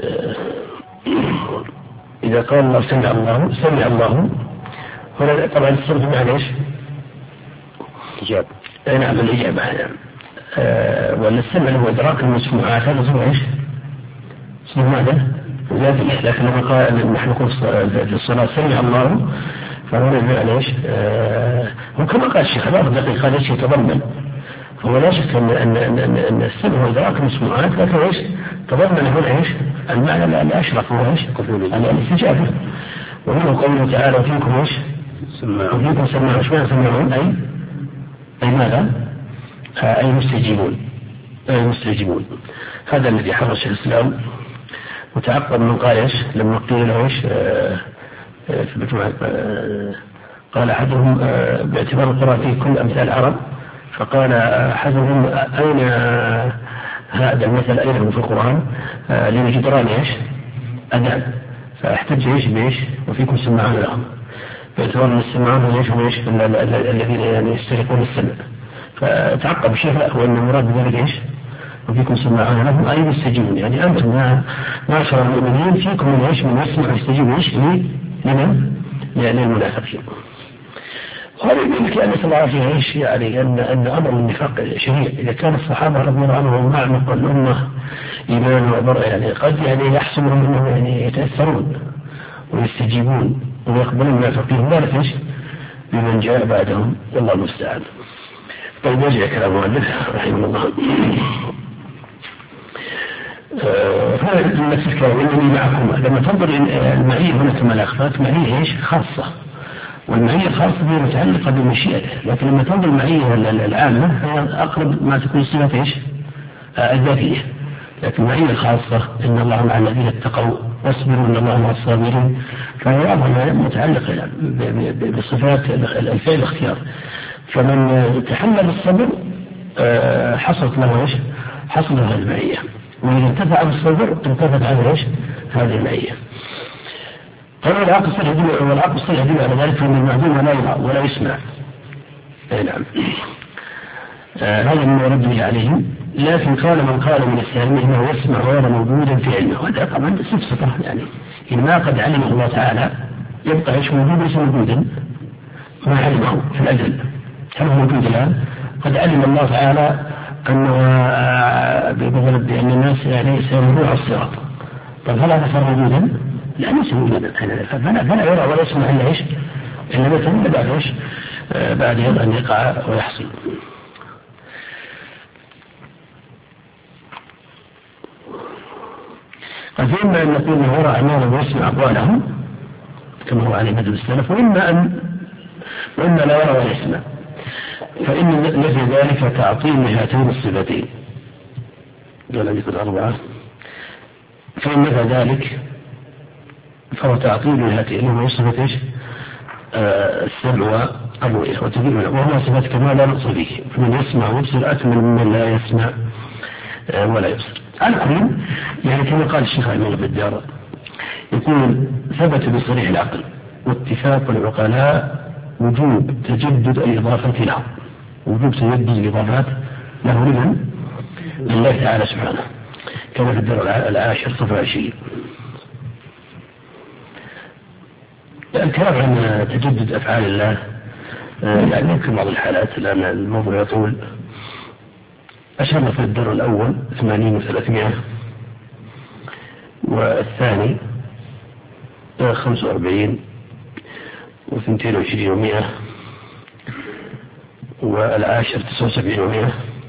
إذا قال الله سمع الله سمع الله هنا طبعا الصرف معنى إيش؟ إجابة. نعم الإجابة. آه وأن السمع هو إدراك المسموعات، هذا هو إيش؟ اسمه ماذا؟ لكن لما قال نحن نقول في الصلاة سمع الله فهو معنى إيش؟ آه وكما قال الشيخ هذا دقيق هذا الشيء يتضمن، هو لا شك أن أن أن أن السمع هو إدراك المسموعات، لكن إيش؟ تضمن هنا إيش؟ المعنى الأشرف هو إيش؟ الاستجابة. ومنه قوله تعالى وفيكم إيش؟ وفيكم سماعون. إيش معنى سماعون؟ أي أي ماذا؟ أي مستجيبون. أي مستجيبون. هذا الذي حرش الإسلام. وتعقب من قال إيش؟ لما قيل له إيش؟ في المجموعة قال أحدهم باعتبار القرآن فيه كل أمثال العرب، فقال أحدهم أين هذا المثل أين في القرآن لجدران إيش؟ أذان. فاحتج إيش بإيش؟ وفيكم سماعون لهم، باعتبار أن السماعون إيش هم إيش الذين يعني يسترقون السمع. فتعقب الشيخ وأن المراد بذلك إيش؟ وفيكم سماعون لهم أي يستجيبون، يعني أنتم معشر المؤمنين فيكم من إيش من يسمع ويستجيب إيش لمن؟ للمنافقين. وهذا يمكن أن نسأل الله فيها إيش يعني أن أن أمر النفاق شريع. إذا كان الصحابة رضي الله عنهم معهم الأمة إيمان وبر يعني قد يعني يحسبهم أنهم يعني يتأثرون ويستجيبون ويقبلون المنافقين، ذلك إيش بمن جاء بعدهم والله المستعان. طيب يرجع كلام المؤلف رحمه الله. هذا نفس الكلام إنني معكم. لما تنظر المعية هنا كما لا أخفاك معية إيش خاصة، والمعية الخاصة هي متعلقة بمشيئته، لكن لما تنظر المعية العامة هي أقرب ما تكون صفة إيش الذاتية. لكن المعية الخاصة إن الله مع الذين اتقوا واصبروا إن الله مع الصابرين، فهي أمر متعلقة بصفات الفعل الاختيار. فمن تحمل الصبر حصلت له إيش حصل له المعية، وإذا انتفع بالصبر انتفت عنه إيش هذه المعية. قال والعقل الصحيح يدل على ذلك أن المعدوم لا يرى ولا يسمع. نعم. آه هذا من رده عليهم. لكن قال من قال من السالمين انه يسمع غير موجودا في علمه، وهذا طبعا سفسطة يعني إن ما قد علمه الله تعالى يبقى ايش موجود ليس موجودا ما علمه في الأجل. هل هو موجود الآن؟ قد علم الله تعالى أنه بغلب بأن الناس يعني سيمرون على الصراط. طيب هل هذا صار موجودا؟ لا ليس موجودا. فلا فلا يرى ولا يسمع إلا ايش؟ إلا مثلا بعد ايش؟ بعد أن يقع ويحصل. قد إما أن نقول أنه يرى أعمالهم ويسمع أقوالهم كما هو عليه مذهب السلف، وإما أن وإما لا يرى ولا يسمع، فإن نفي ذلك تعطيل لهاتين الصفتين. قال عندك الأربعة، فإن نفى ذلك فهو تعطيل لهاتين وهو صفة إيش؟ آه السمع والرؤية وتبين، وهو صفة كمال لا نقص فيه، فمن يسمع ويبصر أكمل ممن لا يسمع آه ولا يبصر. على كل يعني كما قال الشيخ عمر بالدار يقول ثبت بصريح العقل واتفاق العقلاء وجوب تجدد الإضافة له، وجوب تجدد الإضافات له لمن؟ لله تعالى سبحانه، كما في الدرر العاشر صفحة عشرين. الكلام عن تجدد أفعال الله يعني يمكن بعض الحالات لأن الموضوع يطول. أشرنا في الدرر الأول ثمانين وثلاثمائة، والثاني خمسة وأربعين وثنتين وعشرين ومائة، والعاشر تسعة وسبعين ومائة،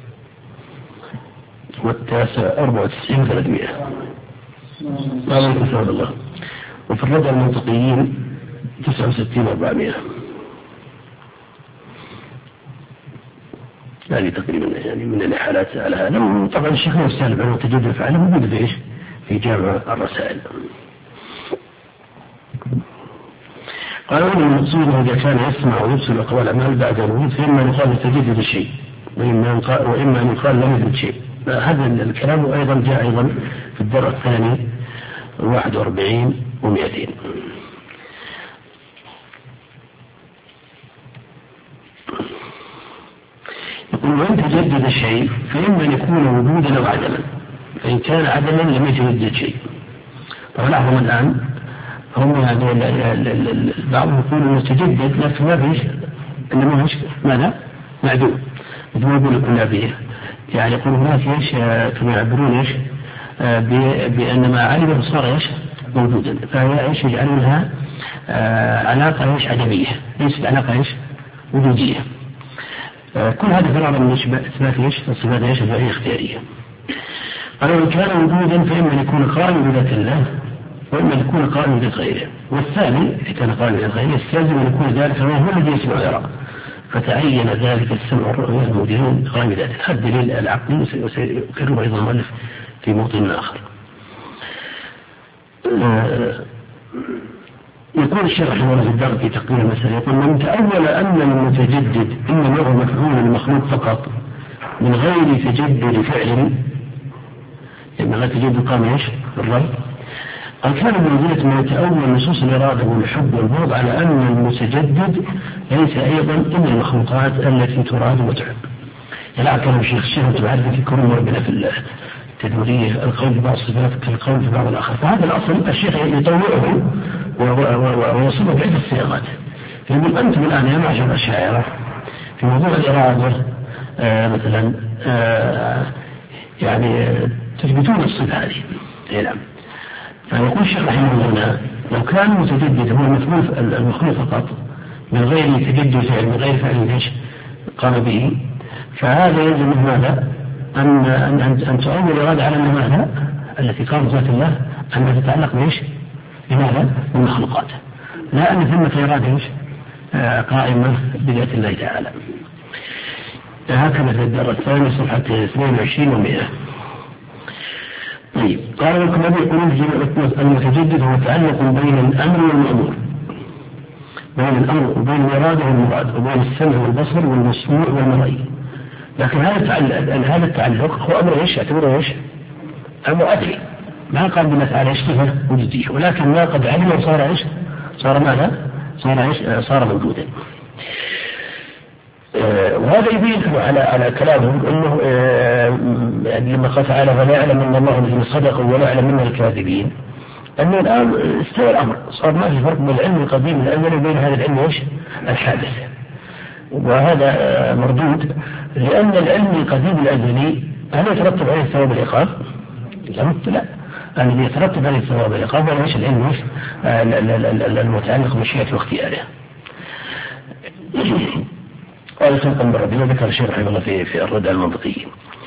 والتاسع أربعة وتسعين وثلاثمائة. هذا كتاب الله. وفي الرد المنطقيين تسعة وستين وأربعمائة. يعني تقريبا يعني من الحالات على هذا. طبعا الشيخ يستهل عنه تجدد فعله موجود في ايش؟ في جامع الرسائل. قالوا ان المقصود اذا كان يسمع ويبصر اقوال الاعمال بعد الوجود فاما ان يقال تجدد الشيء واما واما ان يقال لم يجد شيء. هذا الكلام ايضا جاء ايضا في الدرس الثاني واحد وأربعين ومئتين. يقول وإن تجدد الشيء فإما أن يكون وجودا أو عدما، فإن كان عدما لم يتجدد شيء. طبعا لاحظوا الآن هم بعضهم يقول أنه تجدد لكن ما فيش إنما هوش ماذا؟ معدوم. مثل ما يقول الكلابية يعني يقول هناك ايش كما يعبرون ايش بأن ما علم صار ايش موجودا، فهي ايش يجعلونها علاقة ايش عدمية ليست علاقة ايش وجودية. كل هذا فرع من إثبات إيش؟ الصفات إيش؟ الفعلية اختيارية. قالوا إن كان وجودا فإما أن يكون قائما بذات الله وإما أن يكون قائما بذات غيره. والثاني إذا كان قائما بذات غيره يستلزم أن يكون ذلك هو الذي يسمع ويرى، فتعين ذلك السمع والرؤية الموجودين قائم بذاته. هذا الدليل العقلي وسيكرره أيضا المؤلف في موطن آخر. يقول الشيخ رحمه الله في الدرء في تقدير المسألة يقول من تأول أن المتجدد إنما هو مفعول المخلوق فقط من غير تجدد فعل، يعني غير تجدد قام ايش بالرأي، قال كان من من يتأول نصوص الإرادة والحب والبغض على أن المتجدد ليس أيضا إلا المخلوقات التي تراد وتحب. يلعب كلام الشيخ الشيخ تعرف في كل ربنا في التدورية القول في بعض الصفات كالقول في بعض الآخر. فهذا الأصل الشيخ يطوعه ويصبه بعدة صياغات. فيقول أنتم الآن يا معشر الأشاعرة في موضوع الإرادة آه مثلا آه يعني تثبتون الصفة هذه. نعم. فيقول الشيخ رحمه الله هنا لو كان متجدد هو المفعول المخلوق فقط من غير تجدد فعل من غير فعل ايش قام به، فهذا يلزم من ماذا؟ أن أن أن, أن تؤول الإرادة على أن ماذا؟ التي قامت ذات الله أنها تتعلق بإيش؟ بماذا؟ بالمخلوقات، لا أن ثمة إرادة إيش؟ آه قائمة بذات الله تعالى. هكذا في الدرة الثانية صفحة اثنين وعشرين ومئة. طيب قال لكم الذي يقولون المتجدد هو تعلق بين الأمر والمأمور، بين الأمر وبين الإرادة والمراد وبين السمع والبصر والمسموع والمرئي. لكن هذا هذا التعلق هو أمر ايش؟ يعتبره ايش؟ أمر أدري، ما قال بما تعالى ايش صفة وجودية، ولكن ما قد علم وصار ايش؟ صار ماذا؟ صار ايش؟ صار موجودا. آه وهذا يبين على على كلامهم انه آه يعني لما قال تعالى ولا يعلم ان الله الذين صدقوا ولا يعلم من الكاذبين، انه الان استوى الامر، صار ما في فرق بين العلم القديم الاول وبين هذا العلم ايش؟ الحادث. وهذا آه مردود، لان العلم القديم الازلي هل يترتب عليه الثواب والعقاب؟ لا، الذي يترتب عليه الثواب والعقاب هو ايش؟ العلم ايش؟ آه المتعلق بمشيئته واختياره. قال سلطان بن ربيعة ذكر الشيخ رحمه الله في في الردع المنطقي.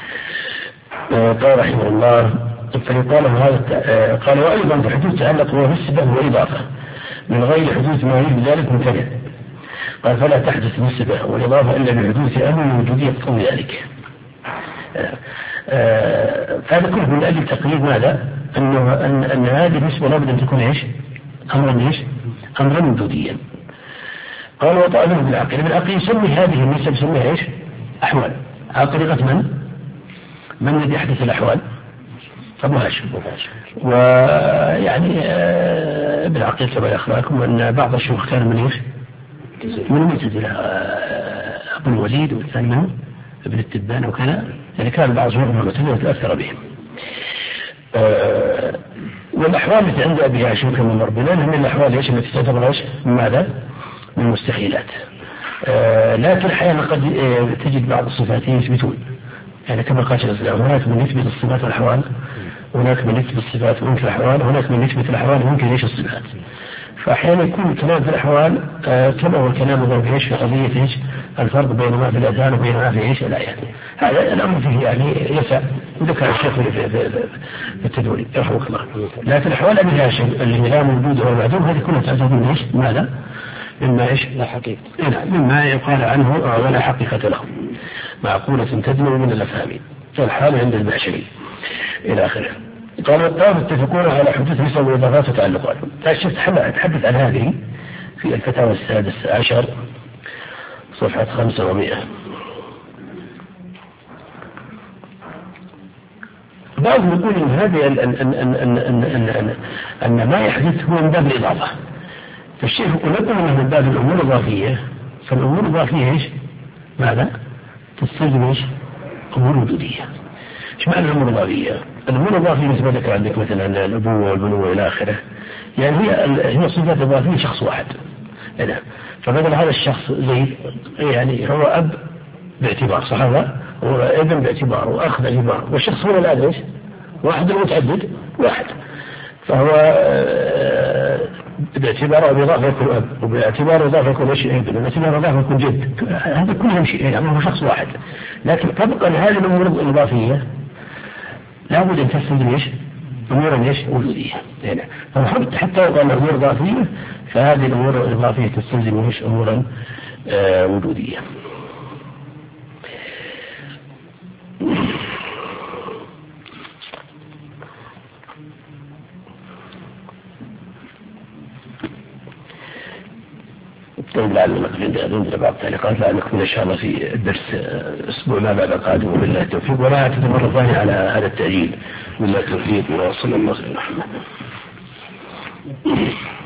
قال رحمه الله فيقال هذا قال وأيضا في حدوث تعلق هو نسبة والإضافة من غير حدوث ما يريد ذلك ممتنع. قال فلا تحدث النسبة والإضافة إلا بحدوث أمر وجودية قوي ذلك. فهذا كله من أجل تقريب ماذا؟ أنه أن أن هذه النسبة لابد أن تكون إيش؟ أمرا إيش؟ أمرا وجوديا. قال وطالب بالعقل، بالعقل يسمي هذه النسب يسميها ايش؟ احوال. على طريقة من؟ من الذي يحدث الاحوال؟ أبو هاشم. ويعني ابن عقيل كما يخبركم أن بعض الشيوخ كان من إيش؟ من المعتزلة، أبو الوليد والثاني منه ابن التبان وكذا، يعني كان بعض الشيوخ من المعتزلة تأثر بهم. والأحوال التي عند أبي هاشم كما مر بنا من الأحوال إيش التي تعتبر إيش؟ ماذا؟ من المستحيلات. لكن أحيانا قد تجد بعض الصفات يثبتون، يعني كما قال شيخ الإسلام هناك من يثبت الصفات والأحوال، هناك من يثبت الصفات وينكر الأحوال، هناك من يثبت الأحوال وينكر إيش الصفات. فأحيانا يكون الكلام في الأحوال آه كما هو الكلام في إيش في قضية إيش الفرق بين ما في الأذهان وبين ما في إيش الآيات. هذا الأمر فيه يعني يسع، وذكر الشيخ في, في, في, في التدوين يرحمك الله. لكن الأحوال أبي هاشم اللي لا موجود ولا معدوم هذه كلها تعتبر من إيش ماذا؟ مما إيش لا حقيقة، مما يقال عنه ولا حقيقة له، معقولة تدنو من الأفهام الحال عند البشري إلى آخره. قال الطلاب يتفقون على حدوث نسب وإضافات وتعلقات. أتحدث عن هذه في الفتاوى السادس عشر صفحة خمسة ومئة. بعضهم يقول إن هذه أن, أن, أن, أن, أن, أن, أن, أن ما يحدث هو من باب الإضافة، فالشيخ يقول لكم أنه من باب الأمور الإضافية، فالأمور الإضافية إيش؟ ماذا؟ تستلزم إيش؟ أمور وجودية. إيش معنى الأمور الإضافية؟ الأمور الإضافية مثل ما ذكر عندك مثلا الأبوة والبنوة إلى آخره، يعني هي هي صفات إضافية شخص واحد. نعم. فبدل هذا الشخص زيد يعني هو أب باعتبار صح هذا، هو ابن باعتبار وأخ باعتبار، والشخص هو الآن إيش؟ واحد المتعدد واحد، فهو باعتبار الإضافة يكون أب، وباعتبار الإضافة يكون إيش ابن، وباعتبار الإضافة يكون جد، هذا كله شيء يعني هو شخص واحد. لكن طبقا هذه الأمور الإضافية لابد أن تستلزم إيش؟ أمورا إيش؟ وجودية. يعني حتى لو قال أمور إضافية فهذه الأمور الإضافية تستلزم إيش؟ أمورا آه وجودية. طيب لعلنا عندنا بعض التعليقات لعل نكمل إن شاء الله في الدرس الأسبوع ما بعد القادم وبالله التوفيق، ولا أعتذر مرة ثانية على هذا التأجيل. بالله التوفيق وصلى الله عليه وسلم.